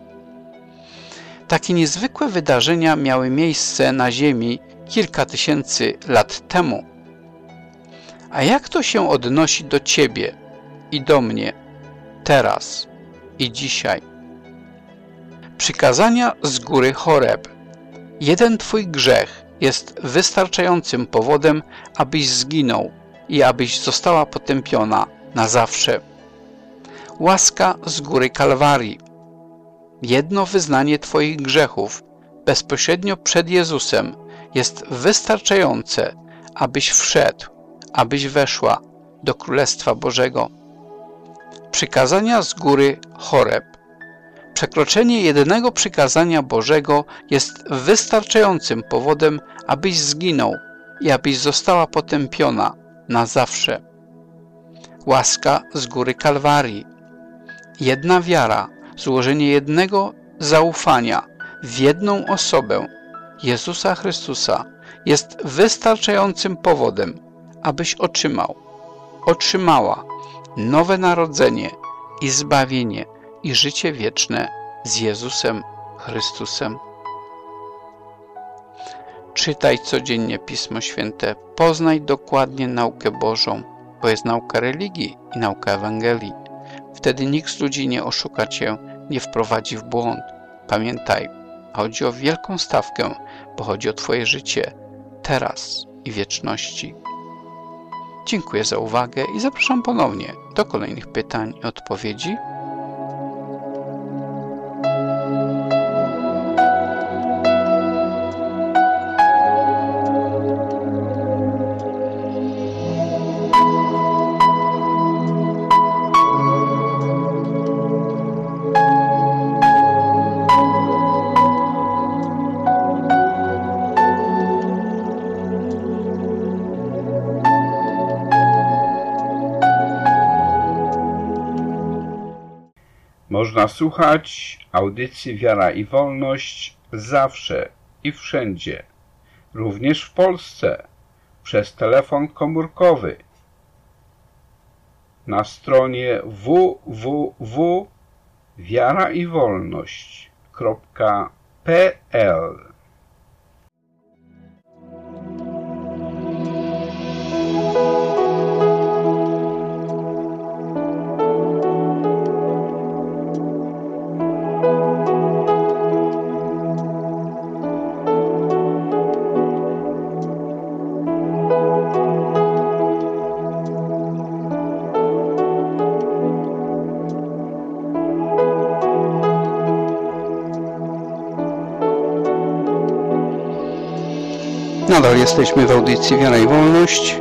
Takie niezwykłe wydarzenia miały miejsce na ziemi kilka tysięcy lat temu. A jak to się odnosi do ciebie i do mnie teraz i dzisiaj? Przykazania z góry Choreb. Jeden twój grzech jest wystarczającym powodem, abyś zginął i abyś została potępiona na zawsze. Łaska z góry Kalwarii. Jedno wyznanie twoich grzechów bezpośrednio przed Jezusem jest wystarczające, abyś wszedł, abyś weszła do Królestwa Bożego. Przykazania z góry Choreb. Przekroczenie jedynego przykazania Bożego jest wystarczającym powodem, abyś zginął i abyś została potępiona na zawsze. Łaska z góry Kalwarii. Jedna wiara, złożenie jednego zaufania w jedną osobę, Jezusa Chrystusa, jest wystarczającym powodem, abyś otrzymała nowe narodzenie i zbawienie i życie wieczne z Jezusem Chrystusem. Czytaj codziennie Pismo Święte, poznaj dokładnie naukę Bożą, bo jest nauka religii i nauka Ewangelii. Wtedy nikt z ludzi nie oszuka cię, nie wprowadzi w błąd. Pamiętaj, chodzi o wielką stawkę, bo chodzi o twoje życie teraz i wieczności. Dziękuję za uwagę i zapraszam ponownie do kolejnych pytań i odpowiedzi. Można słuchać audycji Wiara i Wolność zawsze i wszędzie, również w Polsce, przez telefon komórkowy na stronie www.wiaraiwolność.pl. Nadal jesteśmy w audycji Wiara i Wolność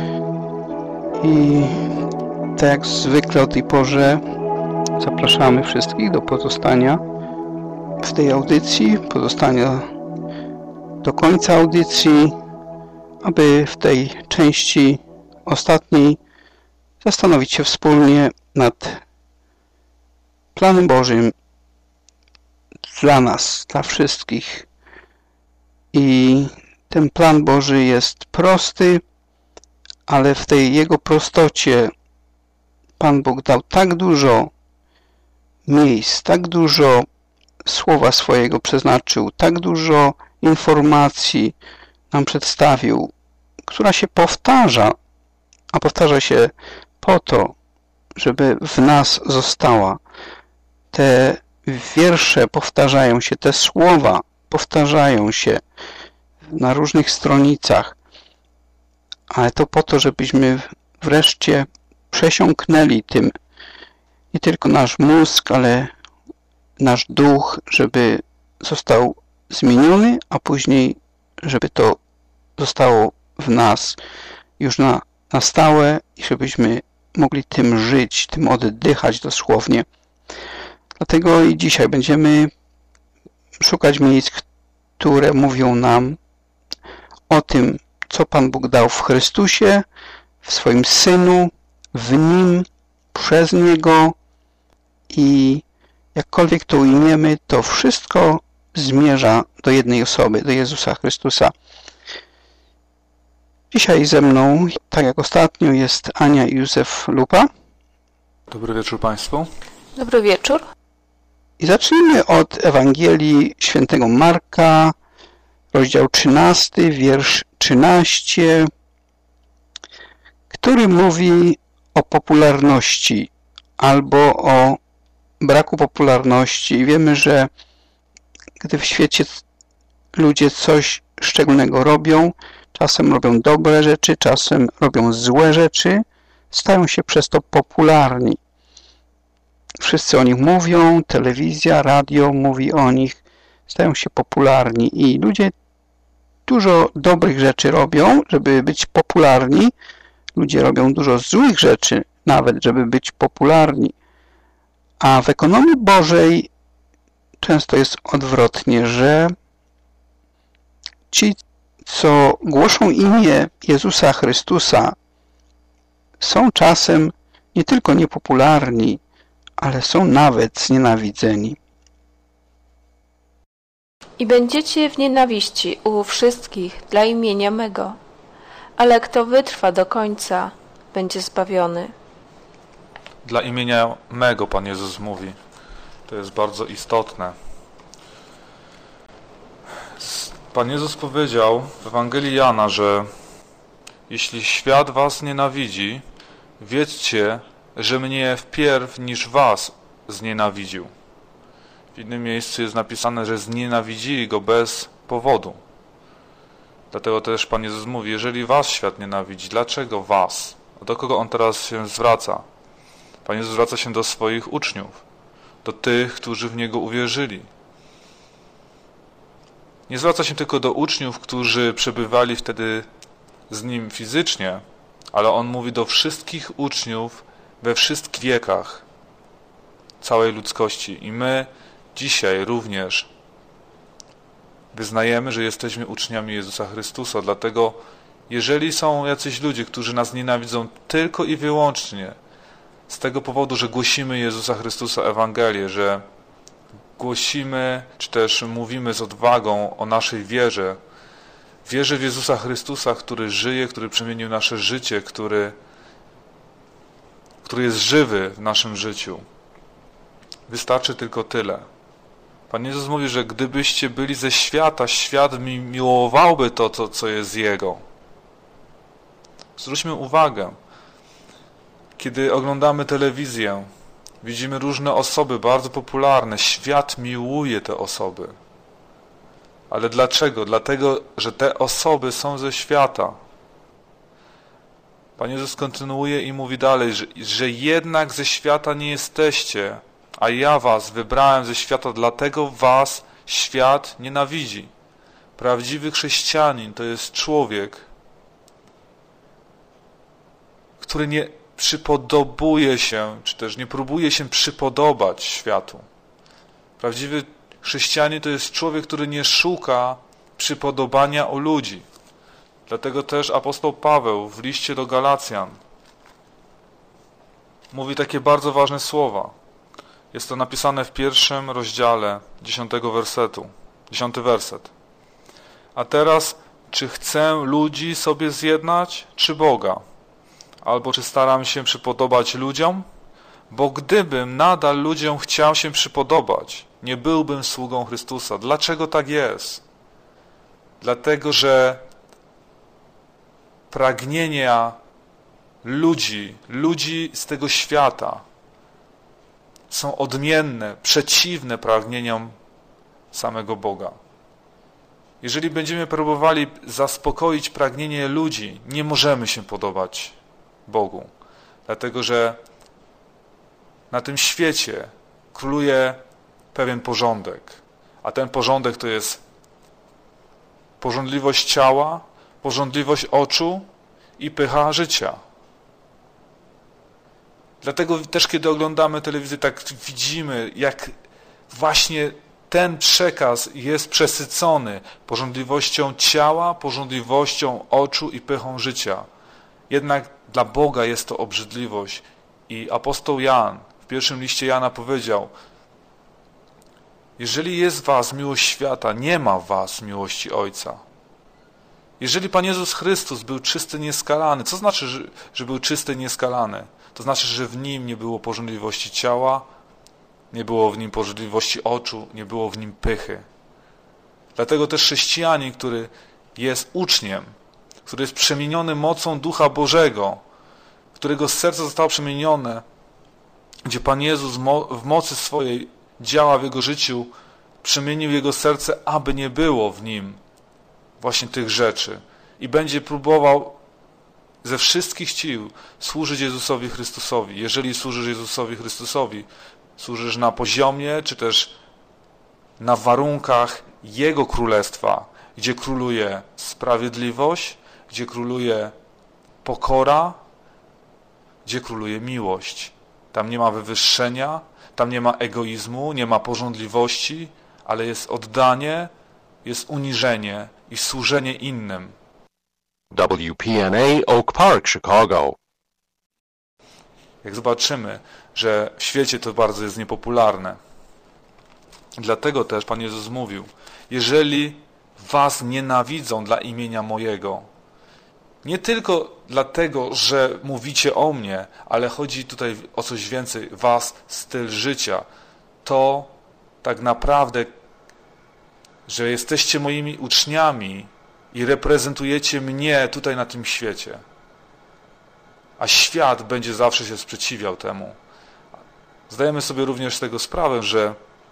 i tak jak zwykle o tej porze zapraszamy wszystkich do pozostania w tej audycji, pozostania do końca audycji, aby w tej części ostatniej zastanowić się wspólnie nad planem Bożym dla nas, dla wszystkich. I ten plan Boży jest prosty, ale w tej Jego prostocie Pan Bóg dał tak dużo miejsc, tak dużo Słowa swojego przeznaczył, tak dużo informacji nam przedstawił, która się powtarza, a powtarza się po to, żeby w nas została. Te wiersze powtarzają się, te słowa powtarzają się na różnych stronicach, ale to po to, żebyśmy wreszcie przesiąknęli tym nie tylko nasz mózg, ale nasz duch, żeby został zmieniony, a później, żeby to zostało w nas już na stałe i żebyśmy mogli tym żyć, tym oddychać dosłownie. Dlatego i dzisiaj będziemy szukać miejsc, które mówią nam o tym, co Pan Bóg dał w Chrystusie, w swoim Synu, w Nim, przez Niego i jakkolwiek to ujmiemy, to wszystko zmierza do jednej osoby, do Jezusa Chrystusa. Dzisiaj ze mną, tak jak ostatnio, jest Ania i Józef Lupa. Dobry wieczór Państwu. Dobry wieczór. I zacznijmy od Ewangelii Świętego Marka, rozdział 13, wiersz 13, który mówi o popularności albo o braku popularności. I wiemy, że gdy w świecie ludzie coś szczególnego robią, czasem robią dobre rzeczy, czasem robią złe rzeczy, stają się przez to popularni. Wszyscy o nich mówią, telewizja, radio mówi o nich, stają się popularni i ludzie dużo dobrych rzeczy robią, żeby być popularni. Ludzie robią dużo złych rzeczy, nawet żeby być popularni. A w ekonomii Bożej często jest odwrotnie, że ci, co głoszą imię Jezusa Chrystusa, są czasem nie tylko niepopularni, ale są nawet znienawidzeni. I będziecie w nienawiści u wszystkich dla imienia mego, ale kto wytrwa do końca, będzie zbawiony. Dla imienia mego Pan Jezus mówi. To jest bardzo istotne. Pan Jezus powiedział w Ewangelii Jana, że jeśli świat was nienawidzi, wiedzcie, że mnie wpierw niż was znienawidził. W innym miejscu jest napisane, że znienawidzili go bez powodu. Dlatego też Pan Jezus mówi, jeżeli was świat nienawidzi, dlaczego was? A do kogo on teraz się zwraca? Pan Jezus zwraca się do swoich uczniów, do tych, którzy w Niego uwierzyli. Nie zwraca się tylko do uczniów, którzy przebywali wtedy z Nim fizycznie, ale On mówi do wszystkich uczniów we wszystkich wiekach całej ludzkości. I my dzisiaj również wyznajemy, że jesteśmy uczniami Jezusa Chrystusa. Dlatego jeżeli są jacyś ludzie, którzy nas nienawidzą tylko i wyłącznie z tego powodu, że głosimy Jezusa Chrystusa Ewangelię, że głosimy, czy też mówimy z odwagą o naszej wierze, wierze w Jezusa Chrystusa, który żyje, który przemienił nasze życie, który jest żywy w naszym życiu. Wystarczy tylko tyle. Pan Jezus mówi, że gdybyście byli ze świata, świat miłowałby to, co jest Jego. Zwróćmy uwagę, kiedy oglądamy telewizję, widzimy różne osoby bardzo popularne. Świat miłuje te osoby. Ale dlaczego? Dlatego, że te osoby są ze świata. Pan Jezus kontynuuje i mówi dalej, że jednak ze świata nie jesteście, a ja was wybrałem ze świata, dlatego was świat nienawidzi. Prawdziwy chrześcijanin to jest człowiek, który nie przypodobuje się, czy też nie próbuje się przypodobać światu. Prawdziwy chrześcijanin to jest człowiek, który nie szuka przypodobania u ludzi. Dlatego też apostoł Paweł w liście do Galacjan mówi takie bardzo ważne słowa. Jest to napisane w 1 rozdziale 10 werset. A teraz, czy chcę ludzi sobie zjednać, czy Boga? Albo czy staram się przypodobać ludziom? Bo gdybym nadal ludziom chciał się przypodobać, nie byłbym sługą Chrystusa. Dlaczego tak jest? Dlatego, że pragnienia ludzi z tego świata są odmienne, przeciwne pragnieniom samego Boga. Jeżeli będziemy próbowali zaspokoić pragnienie ludzi, nie możemy się podobać Bogu. Dlatego, że na tym świecie króluje pewien porządek. A ten porządek to jest pożądliwość ciała, pożądliwość oczu i pycha życia. Dlatego też, kiedy oglądamy telewizję, tak widzimy, jak właśnie ten przekaz jest przesycony pożądliwością ciała, pożądliwością oczu i pychą życia. Jednak dla Boga jest to obrzydliwość. I apostoł Jan w pierwszym liście Jana powiedział: jeżeli jest w was miłość świata, nie ma w was miłości Ojca. Jeżeli Pan Jezus Chrystus był czysty, nieskalany, co znaczy, że był czysty, nieskalany? To znaczy, że w Nim nie było pożądliwości ciała, nie było w Nim pożądliwości oczu, nie było w Nim pychy. Dlatego też chrześcijanin, który jest uczniem, który jest przemieniony mocą Ducha Bożego, którego serce zostało przemienione, gdzie Pan Jezus w mocy swojej działa w jego życiu, przemienił jego serce, aby nie było w nim właśnie tych rzeczy. I będzie próbował ze wszystkich sił służyć Jezusowi Chrystusowi. Jeżeli służysz Jezusowi Chrystusowi, służysz na poziomie, czy też na warunkach Jego Królestwa, gdzie króluje sprawiedliwość, gdzie króluje pokora, gdzie króluje miłość. Tam nie ma wywyższenia, tam nie ma egoizmu, nie ma pożądliwości, ale jest oddanie, jest uniżenie i służenie innym. WPNA Oak Park, Chicago. Jak zobaczymy, że w świecie to bardzo jest niepopularne. Dlatego też Pan Jezus mówił: jeżeli was nienawidzą dla imienia mojego, nie tylko dlatego, że mówicie o mnie, ale chodzi tutaj o coś więcej, was styl życia, to tak naprawdę, że jesteście moimi uczniami i reprezentujecie mnie tutaj na tym świecie. A świat będzie zawsze się sprzeciwiał temu. Zdajemy sobie również z tego sprawę, że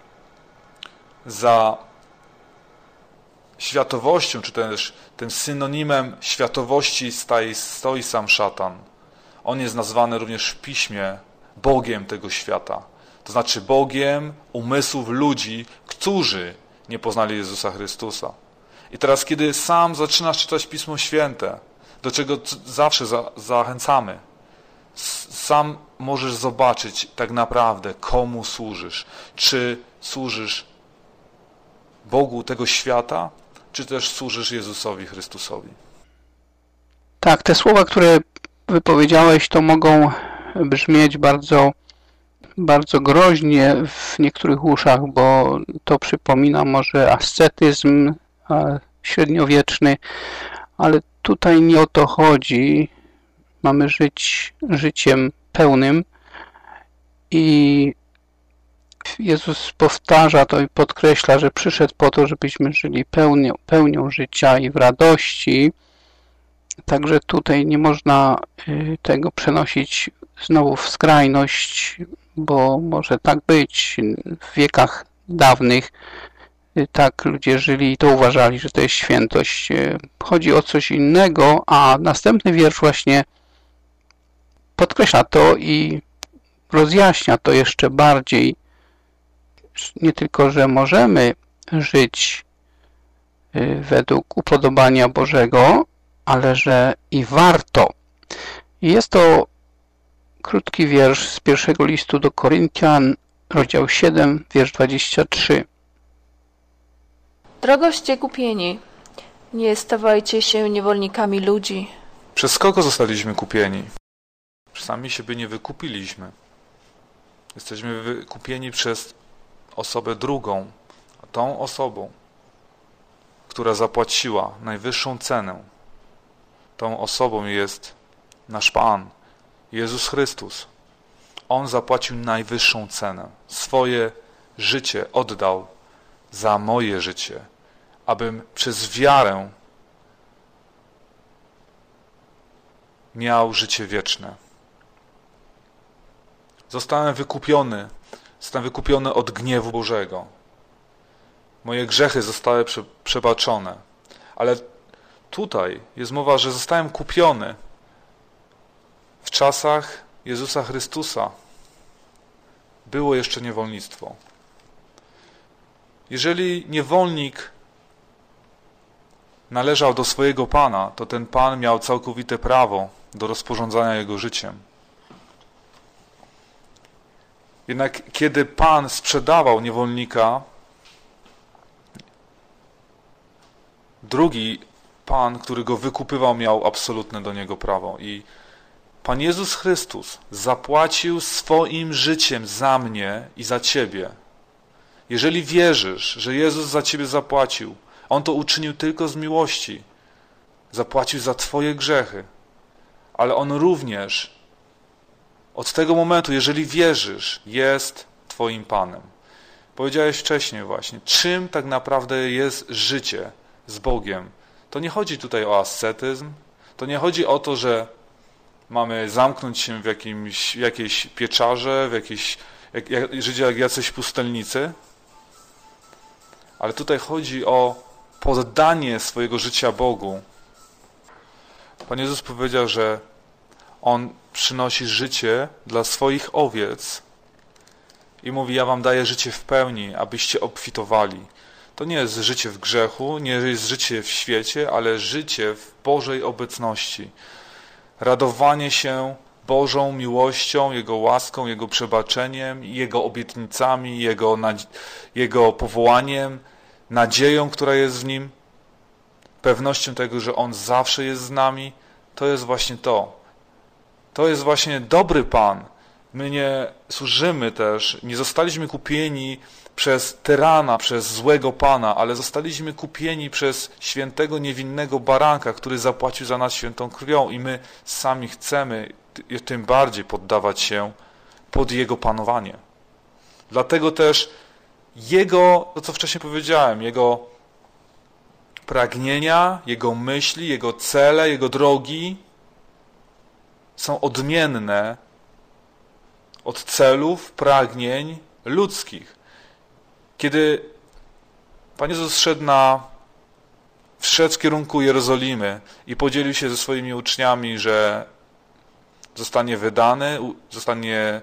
za światowością, czy też tym synonimem światowości stoi sam szatan. On jest nazwany również w Piśmie Bogiem tego świata. To znaczy Bogiem umysłów ludzi, którzy nie poznali Jezusa Chrystusa. I teraz, kiedy sam zaczynasz czytać Pismo Święte, do czego zawsze zachęcamy, sam możesz zobaczyć tak naprawdę, komu służysz. Czy służysz Bogu tego świata, czy też służysz Jezusowi Chrystusowi. Tak, te słowa, które wypowiedziałeś, to mogą brzmieć bardzo, bardzo groźnie w niektórych uszach, bo to przypomina może ascetyzm średniowieczny, ale tutaj nie o to chodzi. Mamy żyć życiem pełnym i Jezus powtarza to i podkreśla, że przyszedł po to, żebyśmy żyli pełnią życia i w radości. Także tutaj nie można tego przenosić znowu w skrajność, bo może tak być. W wiekach dawnych tak ludzie żyli i to uważali, że to jest świętość. Chodzi o coś innego, a następny wiersz właśnie podkreśla to i rozjaśnia to jeszcze bardziej. Nie tylko, że możemy żyć według upodobania Bożego, ale że i warto. I jest to krótki wiersz z pierwszego listu do Koryntian, rozdział 7, wiersz 23. Drogoście kupieni, nie stawajcie się niewolnikami ludzi. Przez kogo zostaliśmy kupieni? Sami siebie nie wykupiliśmy. Jesteśmy wykupieni przez osobę drugą, a tą osobą, która zapłaciła najwyższą cenę, tą osobą jest nasz Pan, Jezus Chrystus. On zapłacił najwyższą cenę. Swoje życie oddał za moje życie, abym przez wiarę miał życie wieczne. Zostałem wykupiony od gniewu Bożego. Moje grzechy zostały przebaczone. Ale tutaj jest mowa, że zostałem kupiony w czasach Jezusa Chrystusa. Było jeszcze niewolnictwo. Jeżeli niewolnik należał do swojego Pana, to ten Pan miał całkowite prawo do rozporządzania jego życiem. Jednak kiedy Pan sprzedawał niewolnika, drugi Pan, który go wykupywał, miał absolutne do niego prawo. I Pan Jezus Chrystus zapłacił swoim życiem za mnie i za ciebie. Jeżeli wierzysz, że Jezus za ciebie zapłacił, On to uczynił tylko z miłości. Zapłacił za twoje grzechy. Ale On również od tego momentu, jeżeli wierzysz, jest twoim Panem. Powiedziałeś wcześniej właśnie, czym tak naprawdę jest życie z Bogiem. To nie chodzi tutaj o ascetyzm, to nie chodzi o to, że mamy zamknąć się w jakiejś pieczarze, żyć jak jacyś pustelnicy, ale tutaj chodzi o poddanie swojego życia Bogu. Pan Jezus powiedział, że On przynosi życie dla swoich owiec i mówi, ja wam daję życie w pełni, abyście obfitowali. To nie jest życie w grzechu, nie jest życie w świecie, ale życie w Bożej obecności. Radowanie się Bożą miłością, Jego łaską, Jego przebaczeniem, Jego obietnicami, Jego powołaniem, nadzieją, która jest w Nim, pewnością tego, że On zawsze jest z nami. To jest właśnie to. To jest właśnie dobry Pan. My nie służymy też, nie zostaliśmy kupieni przez tyrana, przez złego Pana, ale zostaliśmy kupieni przez świętego, niewinnego baranka, który zapłacił za nas świętą krwią i my sami chcemy tym bardziej poddawać się pod Jego panowanie. Dlatego też Jego, to co wcześniej powiedziałem, Jego pragnienia, Jego myśli, Jego cele, Jego drogi są odmienne od celów, pragnień ludzkich. Kiedy Pan Jezus wszedł w kierunku Jerozolimy i podzielił się ze swoimi uczniami, że zostanie wydany, zostanie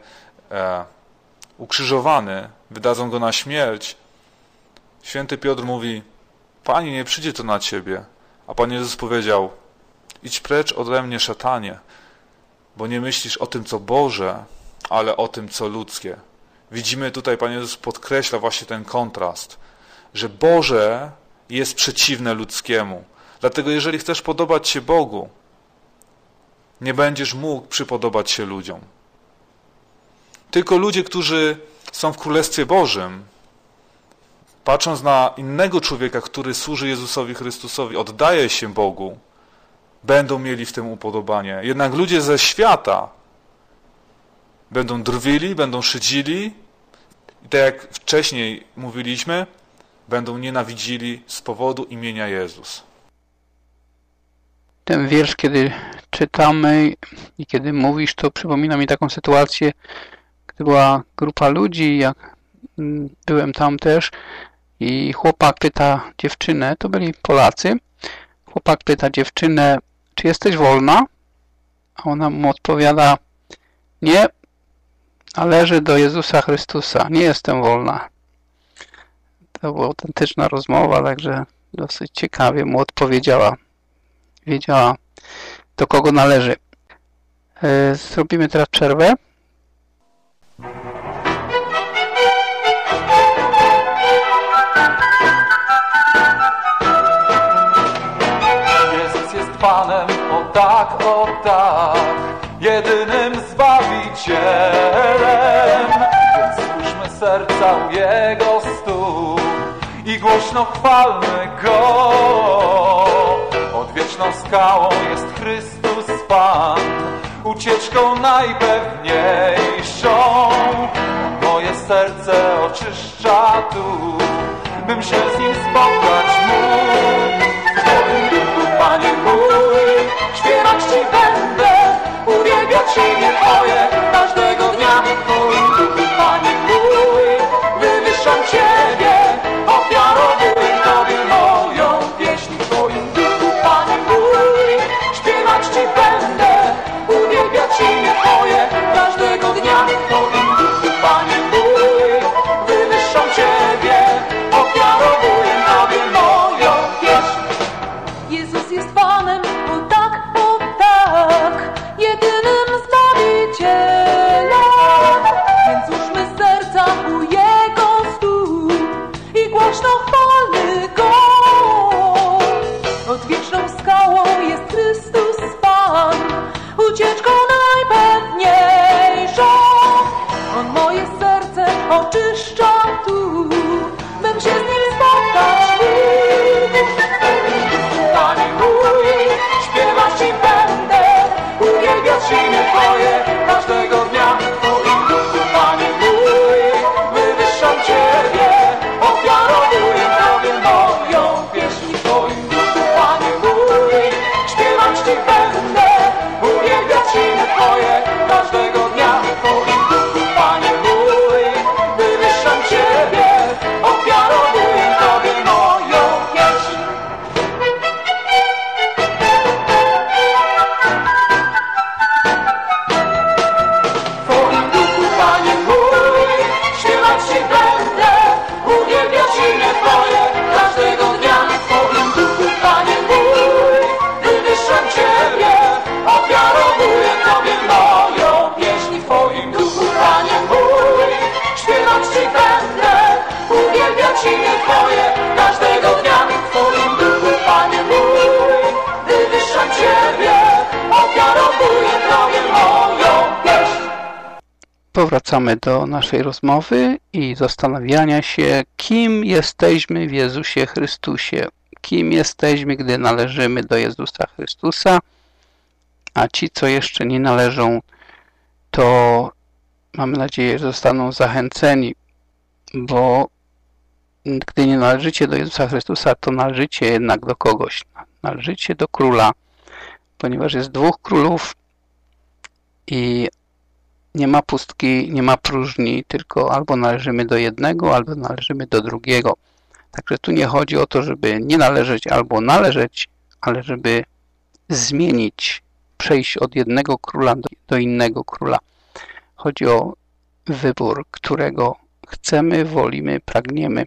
ukrzyżowany, wydadzą go na śmierć, święty Piotr mówi, Panie, nie przyjdzie to na Ciebie. A Pan Jezus powiedział, idź precz ode mnie, szatanie, bo nie myślisz o tym, co Boże, ale o tym, co ludzkie. Widzimy tutaj, Pan Jezus podkreśla właśnie ten kontrast, że Boże jest przeciwne ludzkiemu. Dlatego jeżeli chcesz podobać się Bogu, nie będziesz mógł przypodobać się ludziom. Tylko ludzie, którzy są w Królestwie Bożym, patrząc na innego człowieka, który służy Jezusowi Chrystusowi, oddaje się Bogu, będą mieli w tym upodobanie. Jednak ludzie ze świata będą drwili, będą szydzili i tak jak wcześniej mówiliśmy, będą nienawidzili z powodu imienia Jezus. Ten wiersz, kiedy czytamy i kiedy mówisz, to przypomina mi taką sytuację, gdy była grupa ludzi, jak byłem tam też i chłopak pyta dziewczynę, to byli Polacy, chłopak pyta dziewczynę, czy jesteś wolna? A ona mu odpowiada, nie, należy do Jezusa Chrystusa, nie jestem wolna. To była autentyczna rozmowa, także dosyć ciekawie mu odpowiedziała. Wiedziała, do kogo należy. Zrobimy teraz przerwę. Jezus jest Panem, o tak, jedynym Zbawicielem. Więc spójrzmy serca u Jego stóp i głośno chwalmy Go. Odwieczną skałą jest Chrystus Pan, ucieczką najpewniejszą. Moje serce oczyszcza tu, bym się z Nim spotkać mógł. W Twoim duchu, Panie mój, śpiewać Ci będę, uwielbiać imię Twoje każdego dnia. W Twoim duchu, Panie mój, wywyższam Ciebie, ofiarowuję Tobie moją pieśń. W Twoim duchu, Panie mój, śpiewać Ci będę, uwielbiać imię Twoje każdego dnia. W Twoim duchu, Panie mój, wywyższam Ciebie, ofiarowuję Tobie moją pieśń. Jezus jest Panem, o tak, jedynym Zbawicielem. Więc złóżmy serca u Jego stóp i głośno chwalmy Go. Odwieczną skałą jest Chrystus Pan, ucieczką najpewniejszą. On moje serce oczyszcza tu, bym się z Nim spotkać mógł. Panie mój, śpiewać Ci będę, uwielbiać imię Twoje każdego dnia. W Twoim duchu, Panie mój, wywyższam Ciebie, ofiarowuję Tobie moją pieśń. W Twoim duchu, Panie mój, śpiewać Ci będę, uwielbiać imię Twoje każdego dnia. W Twoim duchu, Panie mój, wywyższam Ciebie, ofiarowuję Tobie moją pieśń. W Twoim duchu, Panie mój, śpiewać Ci będę, uwielbiać imię Twoje każdego dnia. W Twoim duchu, Panie mój, wywyższam Ciebie, ofiarowuję Tobie moją pieśń. W Twoim duchu, Panie mój, śpiewać Ci będę, uwielbiać imię Twoje każdego dnia. W Twoim duchu, Panie mój, wywyższam Ciebie, ofiarowuję Tobie moją pieśń. Powracamy do naszej rozmowy i zastanawiania się, kim jesteśmy w Jezusie Chrystusie. Kim jesteśmy, gdy należymy do Jezusa Chrystusa, a ci, co jeszcze nie należą, to mamy nadzieję, że zostaną zachęceni, bo gdy nie należycie do Jezusa Chrystusa, to należycie jednak do kogoś. Należycie do Króla, ponieważ jest dwóch królów i nie ma pustki, nie ma próżni, tylko albo należymy do jednego, albo należymy do drugiego. Także tu nie chodzi o to, żeby nie należeć albo należeć, ale żeby zmienić, przejść od jednego króla do innego króla. Chodzi o wybór, którego chcemy, wolimy, pragniemy.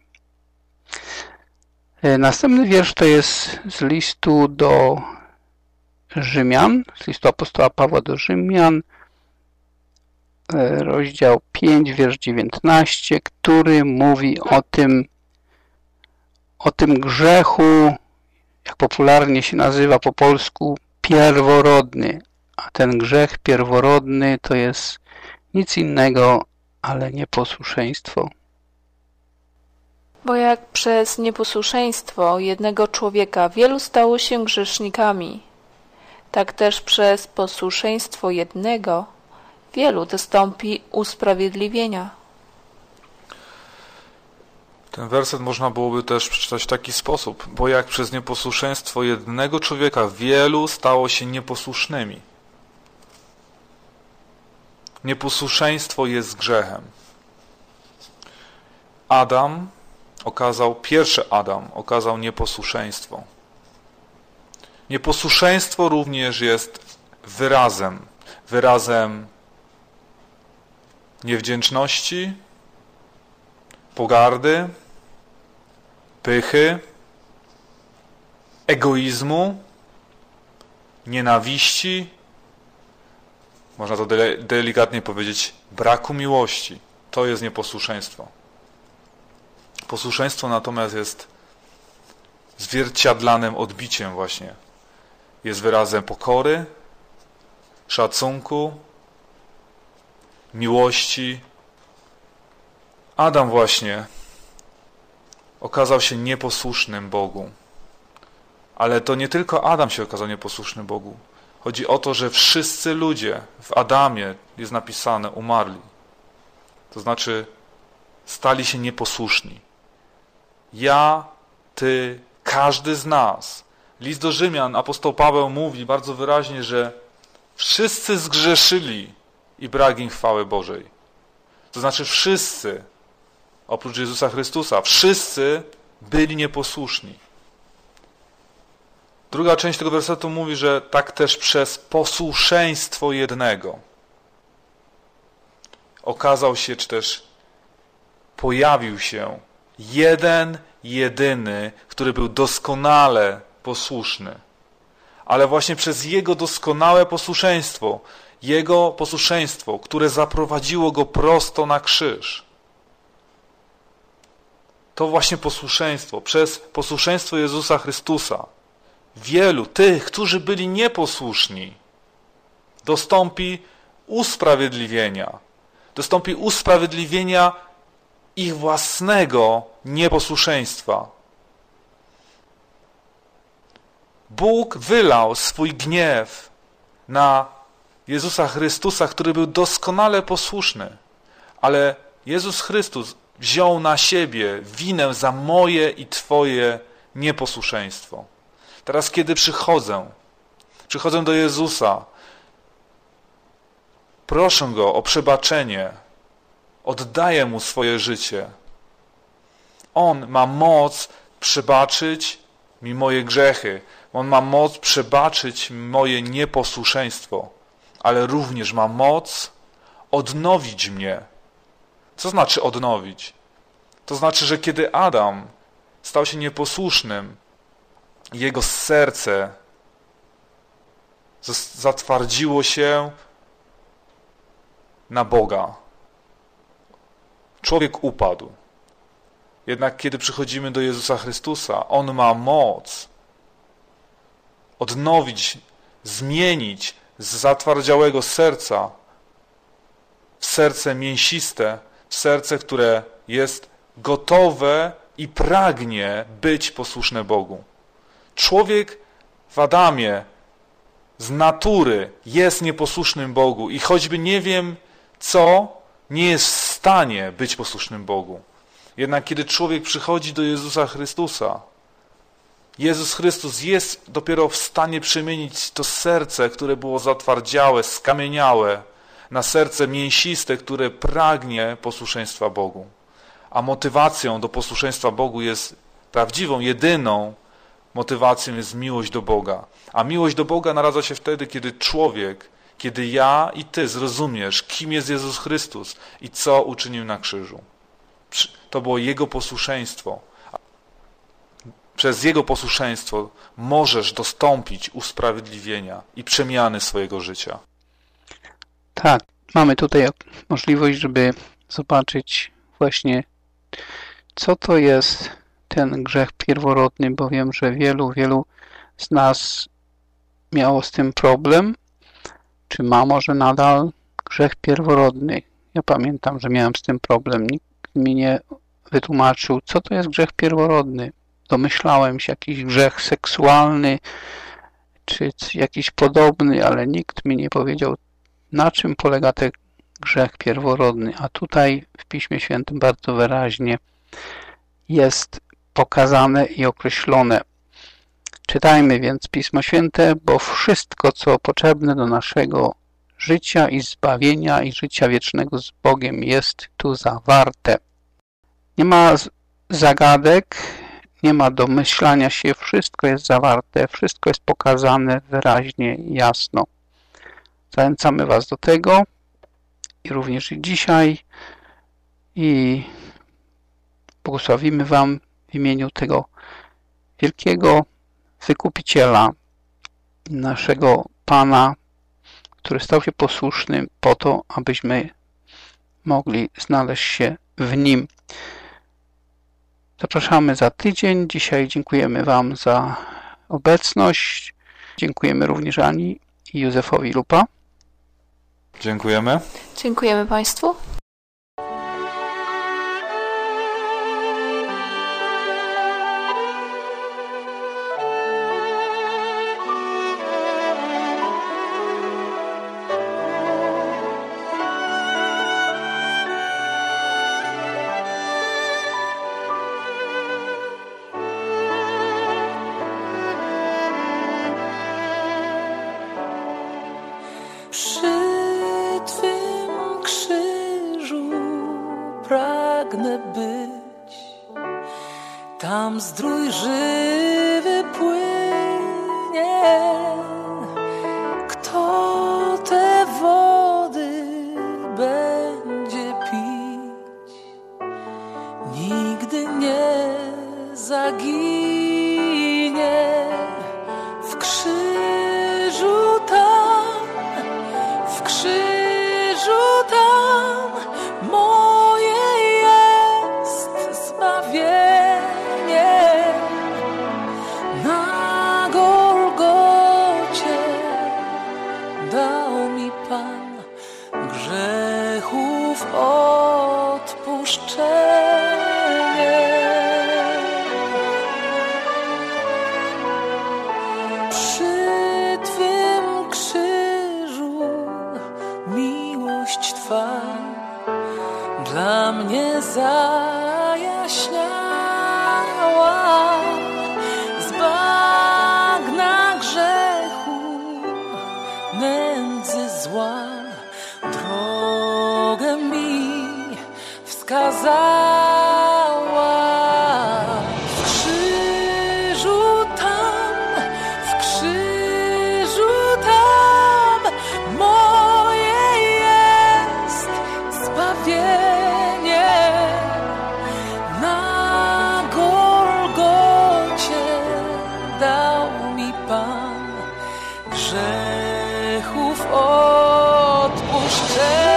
Następny wiersz to jest z listu do Rzymian, z listu apostoła Pawła do Rzymian, rozdział 5, wiersz 19, który mówi o tym grzechu, jak popularnie się nazywa po polsku, pierworodny. A ten grzech pierworodny to jest nic innego, ale nieposłuszeństwo. Bo jak przez nieposłuszeństwo jednego człowieka wielu stało się grzesznikami, tak też przez posłuszeństwo jednego wielu dostąpi usprawiedliwienia. Ten werset można byłoby też przeczytać w taki sposób. Bo jak przez nieposłuszeństwo jednego człowieka wielu stało się nieposłusznymi. Nieposłuszeństwo jest grzechem. Pierwszy Adam okazał nieposłuszeństwo. Nieposłuszeństwo również jest wyrazem niewdzięczności, pogardy, pychy, egoizmu, nienawiści, można to delikatnie powiedzieć, braku miłości. To jest nieposłuszeństwo. Posłuszeństwo natomiast jest zwierciadlanym odbiciem właśnie. Jest wyrazem pokory, szacunku, miłości. Adam właśnie okazał się nieposłusznym Bogu. Ale to nie tylko Adam się okazał nieposłuszny Bogu. Chodzi o to, że wszyscy ludzie w Adamie, jest napisane, umarli. To znaczy stali się nieposłuszni. Ja, ty, każdy z nas. List do Rzymian, apostoł Paweł mówi bardzo wyraźnie, że wszyscy zgrzeszyli i brak im chwały Bożej. To znaczy wszyscy, oprócz Jezusa Chrystusa, wszyscy byli nieposłuszni. Druga część tego wersetu mówi, że tak też przez posłuszeństwo jednego okazał się, czy też pojawił się jeden, jedyny, który był doskonale posłuszny. Ale właśnie przez Jego doskonałe posłuszeństwo, które zaprowadziło Go prosto na krzyż. To właśnie posłuszeństwo, przez posłuszeństwo Jezusa Chrystusa, wielu tych, którzy byli nieposłuszni, dostąpi usprawiedliwienia ich własnego nieposłuszeństwa. Bóg wylał swój gniew na Jezusa Chrystusa, który był doskonale posłuszny, ale Jezus Chrystus wziął na siebie winę za moje i Twoje nieposłuszeństwo. Teraz, kiedy przychodzę do Jezusa, proszę Go o przebaczenie, oddaję Mu swoje życie. On ma moc przebaczyć mi moje grzechy. On ma moc przebaczyć moje nieposłuszeństwo, ale również ma moc odnowić mnie. Co znaczy odnowić? To znaczy, że kiedy Adam stał się nieposłusznym, jego serce zatwardziło się na Boga. Człowiek upadł. Jednak kiedy przychodzimy do Jezusa Chrystusa, On ma moc odnowić, zmienić z zatwardziałego serca w serce mięsiste, w serce, które jest gotowe i pragnie być posłuszne Bogu. Człowiek w Adamie z natury jest nieposłusznym Bogu i choćby nie wiem co, nie jest w stanie być posłusznym Bogu. Jednak kiedy człowiek przychodzi do Jezusa Chrystusa, Jezus Chrystus jest dopiero w stanie przemienić to serce, które było zatwardziałe, skamieniałe, na serce mięsiste, które pragnie posłuszeństwa Bogu. A motywacją do posłuszeństwa Bogu jest prawdziwą, jedyną motywacją jest miłość do Boga. A miłość do Boga naradza się wtedy, kiedy ja i ty zrozumiesz, kim jest Jezus Chrystus i co uczynił na krzyżu. To było Jego posłuszeństwo. Przez Jego posłuszeństwo możesz dostąpić usprawiedliwienia i przemiany swojego życia. Tak, mamy tutaj możliwość, żeby zobaczyć właśnie, co to jest ten grzech pierworodny, bo wiem, że wielu z nas miało z tym problem, czy ma może nadal grzech pierworodny. Ja pamiętam, że miałem z tym problem. Nikt mi nie wytłumaczył, co to jest grzech pierworodny. Domyślałem się, jakiś grzech seksualny, czy jakiś podobny, ale nikt mi nie powiedział, na czym polega ten grzech pierworodny. A tutaj w Piśmie Świętym bardzo wyraźnie jest pokazane i określone. Czytajmy więc Pismo Święte, bo wszystko, co potrzebne do naszego życia i zbawienia i życia wiecznego z Bogiem jest tu zawarte. Nie ma zagadek, nie ma domyślania się, wszystko jest zawarte, wszystko jest pokazane wyraźnie i jasno. Zachęcamy Was do tego i również i dzisiaj i błogosławimy Wam w imieniu tego wielkiego, Wykupiciela, naszego Pana, który stał się posłuszny po to, abyśmy mogli znaleźć się w Nim. Zapraszamy za tydzień. Dzisiaj dziękujemy Wam za obecność. Dziękujemy również Ani i Józefowi Lupa. Dziękujemy. Dziękujemy Państwu. Przy Twym krzyżu pragnę być, tam zdrój żywy płynie. Kto te wody będzie pić, nigdy nie zaginie. W krzyżu tam, w krzyżu tam moje jest zbawienie. Na Golgocie dał mi Pan grzechów odpuszczenie. Przy Twym krzyżu miłość Twa dla mnie zajaśniała. Z bagna grzechu, nędzy zła, drogę mi wskazała. W krzyżu tam, w krzyżu tam moje jest zbawienie. Na Golgocie dał mi Pan grzechów odpuszczenie.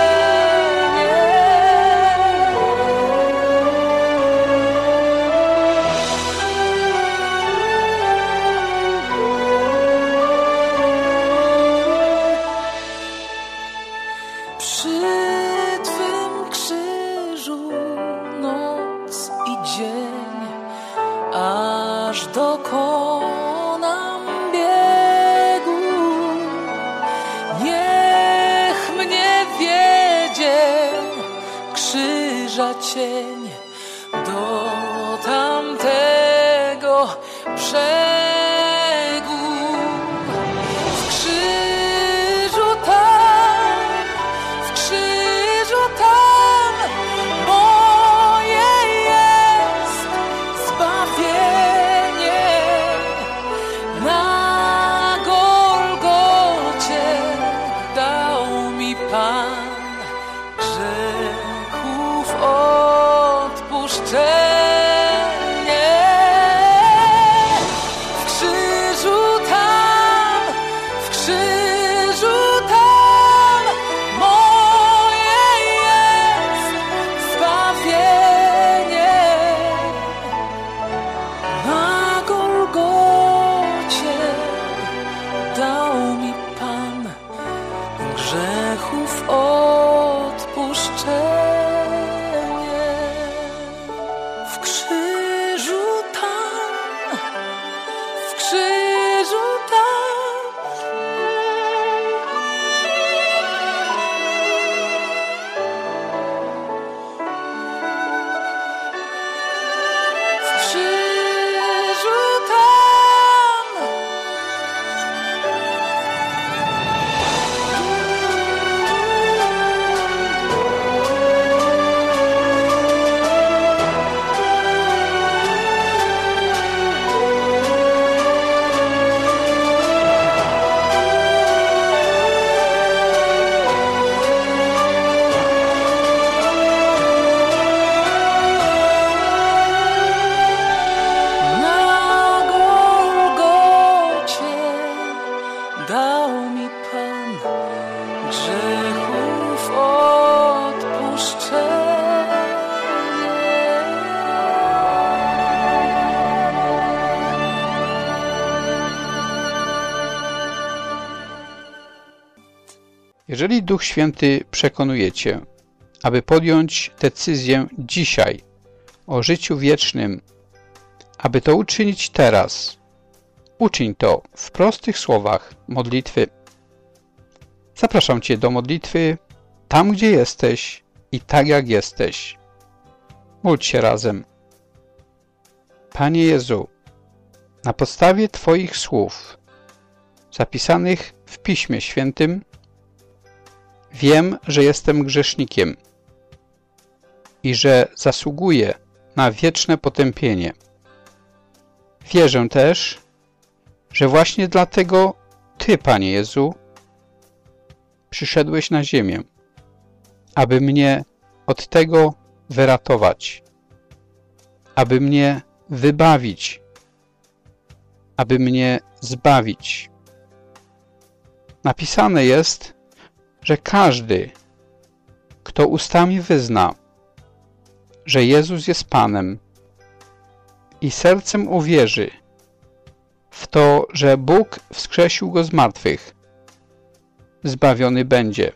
Przy Twym krzyżu noc i dzień, aż dokonam biegu. Niech mnie wiedzie krzyża cień do tamtego brzegu. W krzyżu tam, w krzyżu tam moje jest zbawienie. Na Golgocie dał mi Pan grzechów odpuszczenie. W krzyżu tam, w krzyżu tam moje jest zbawienie. Na Golgocie dał mi Pan grzechów odpuszczenie. W krzyżu tam, w krzyżu tam w krzyżu tam grzechów odpuszczenie. Jeżeli Duch Święty przekonuje Cię, aby podjąć decyzję dzisiaj o życiu wiecznym, aby to uczynić teraz, uczyń to w prostych słowach modlitwy. Zapraszam Cię do modlitwy tam, gdzie jesteś i tak, jak jesteś. Módl się razem. Panie Jezu, na podstawie Twoich słów zapisanych w Piśmie Świętym wiem, że jestem grzesznikiem i że zasługuję na wieczne potępienie. Wierzę też, że właśnie dlatego Ty, Panie Jezu, przyszedłeś na ziemię, aby mnie od tego wyratować, aby mnie wybawić, aby mnie zbawić. Napisane jest, że każdy, kto ustami wyzna, że Jezus jest Panem i sercem uwierzy w to, że Bóg wskrzesił Go z martwych, zbawiony będzie,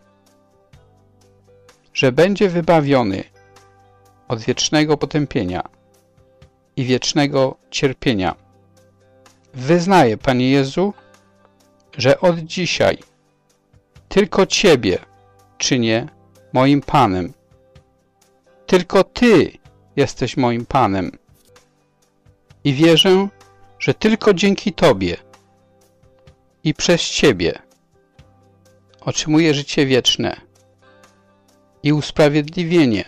że będzie wybawiony od wiecznego potępienia i wiecznego cierpienia. Wyznaję, Panie Jezu, że od dzisiaj tylko Ciebie czynię moim Panem. Tylko Ty jesteś moim Panem. I wierzę, że tylko dzięki Tobie i przez Ciebie otrzymuję życie wieczne i usprawiedliwienie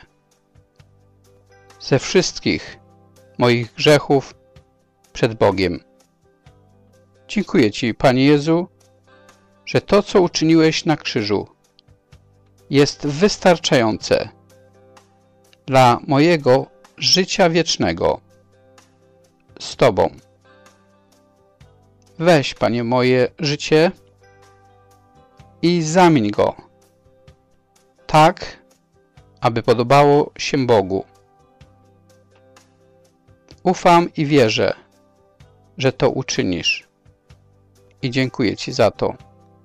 ze wszystkich moich grzechów przed Bogiem. Dziękuję Ci, Panie Jezu, że to, co uczyniłeś na krzyżu, jest wystarczające dla mojego życia wiecznego z Tobą. Weź, Panie, moje życie i zamień go tak, aby podobało się Bogu. Ufam i wierzę, że to uczynisz. I dziękuję Ci za to.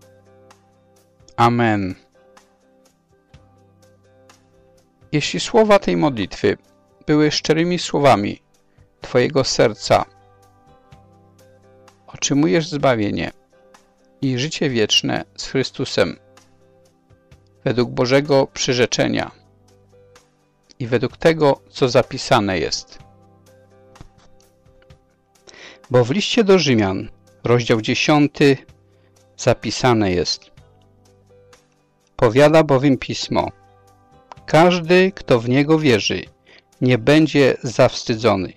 Amen. Jeśli słowa tej modlitwy były szczerymi słowami Twojego serca, otrzymujesz zbawienie i życie wieczne z Chrystusem według Bożego przyrzeczenia i według tego, co zapisane jest. Bo w liście do Rzymian, rozdział 10, zapisane jest: powiada bowiem Pismo, każdy, kto w Niego wierzy, nie będzie zawstydzony.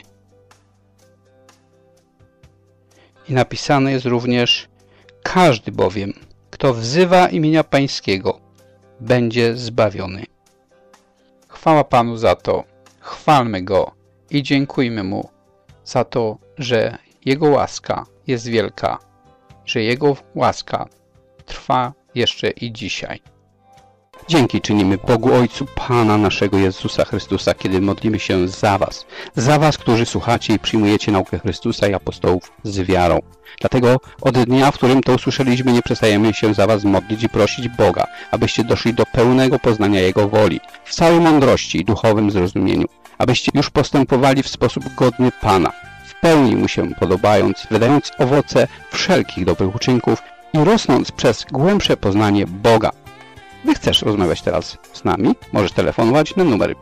I napisane jest również: każdy bowiem, kto wzywa imienia Pańskiego, będzie zbawiony. Chwała Panu za to, chwalmy Go i dziękujmy Mu za to, że Jego łaska jest wielka, że Jego łaska trwa jeszcze i dzisiaj. Dzięki czynimy Bogu Ojcu Pana naszego Jezusa Chrystusa, kiedy modlimy się za Was, którzy słuchacie i przyjmujecie naukę Chrystusa i apostołów z wiarą. Dlatego od dnia, w którym to usłyszeliśmy, nie przestajemy się za Was modlić i prosić Boga, abyście doszli do pełnego poznania Jego woli, w całej mądrości i duchowym zrozumieniu, abyście już postępowali w sposób godny Pana, w pełni Mu się podobając, wydając owoce wszelkich dobrych uczynków i rosnąc przez głębsze poznanie Boga. Gdy chcesz rozmawiać teraz z nami, możesz telefonować na numer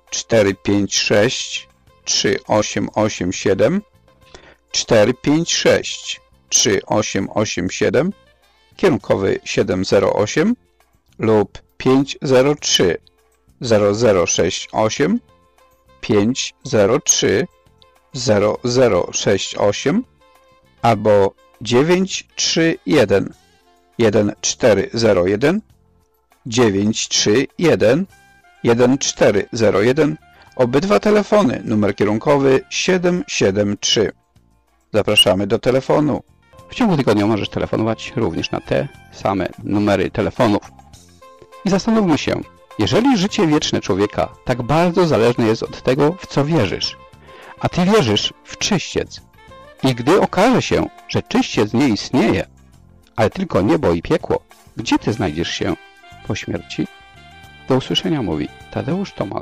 456 3887 456 3887 kierunkowy 708 lub 503 0068 503 0068 albo 931 1401 931 1401. Obydwa telefony, numer kierunkowy 773. Zapraszamy do telefonu. W ciągu tygodnia możesz telefonować również na te same numery telefonów. I zastanówmy się, jeżeli życie wieczne człowieka tak bardzo zależne jest od tego, w co wierzysz, a ty wierzysz w czyściec, i gdy okaże się, że czyściec nie istnieje, ale tylko niebo i piekło, gdzie ty znajdziesz się po śmierci? Do usłyszenia, mówi Tadeusz Tomal.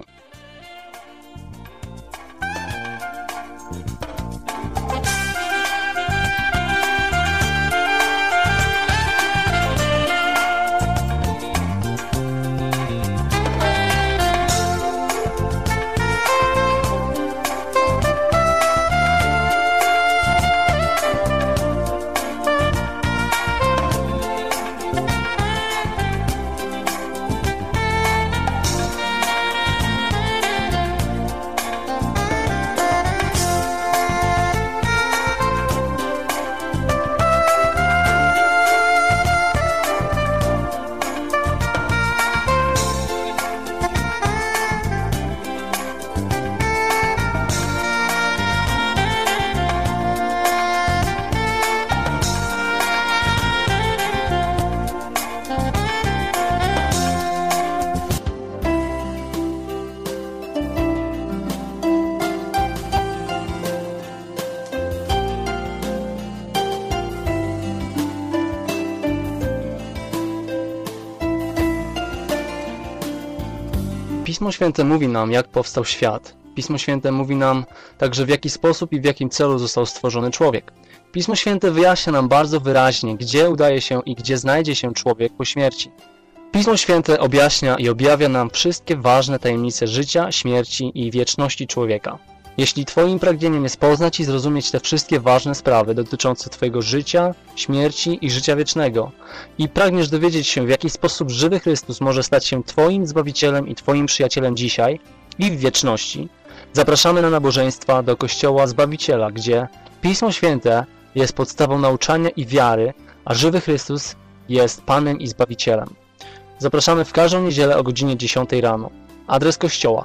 Pismo Święte mówi nam, jak powstał świat. Pismo Święte mówi nam także, w jaki sposób i w jakim celu został stworzony człowiek. Pismo Święte wyjaśnia nam bardzo wyraźnie, gdzie udaje się i gdzie znajdzie się człowiek po śmierci. Pismo Święte objaśnia i objawia nam wszystkie ważne tajemnice życia, śmierci i wieczności człowieka. Jeśli Twoim pragnieniem jest poznać i zrozumieć te wszystkie ważne sprawy dotyczące Twojego życia, śmierci i życia wiecznego i pragniesz dowiedzieć się, w jaki sposób żywy Chrystus może stać się Twoim Zbawicielem i Twoim przyjacielem dzisiaj i w wieczności, zapraszamy na nabożeństwa do Kościoła Zbawiciela, gdzie Pismo Święte jest podstawą nauczania i wiary, a żywy Chrystus jest Panem i Zbawicielem. Zapraszamy w każdą niedzielę o godzinie 10 rano. Adres kościoła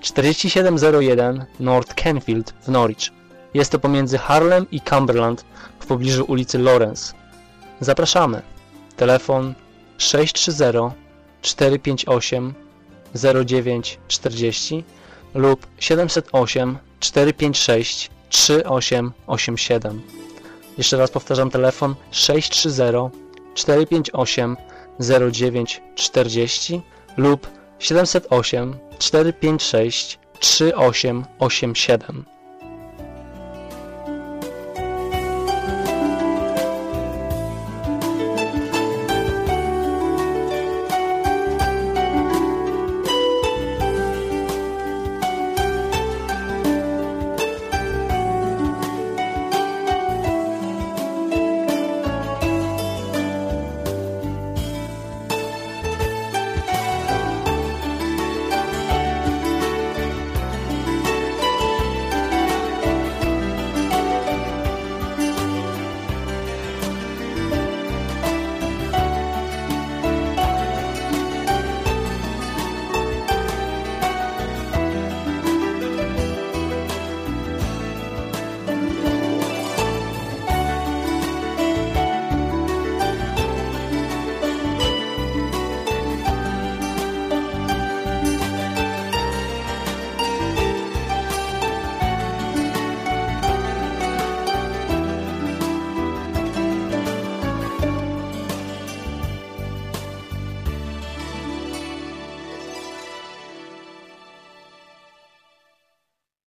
4701 North Kenfield w Norwich. Jest to pomiędzy Harlem i Cumberland w pobliżu ulicy Lawrence. Zapraszamy. Telefon 630 458 0940 lub 708 456 3887. Jeszcze raz powtarzam, telefon 630 458 0940 lub 708 456 3887.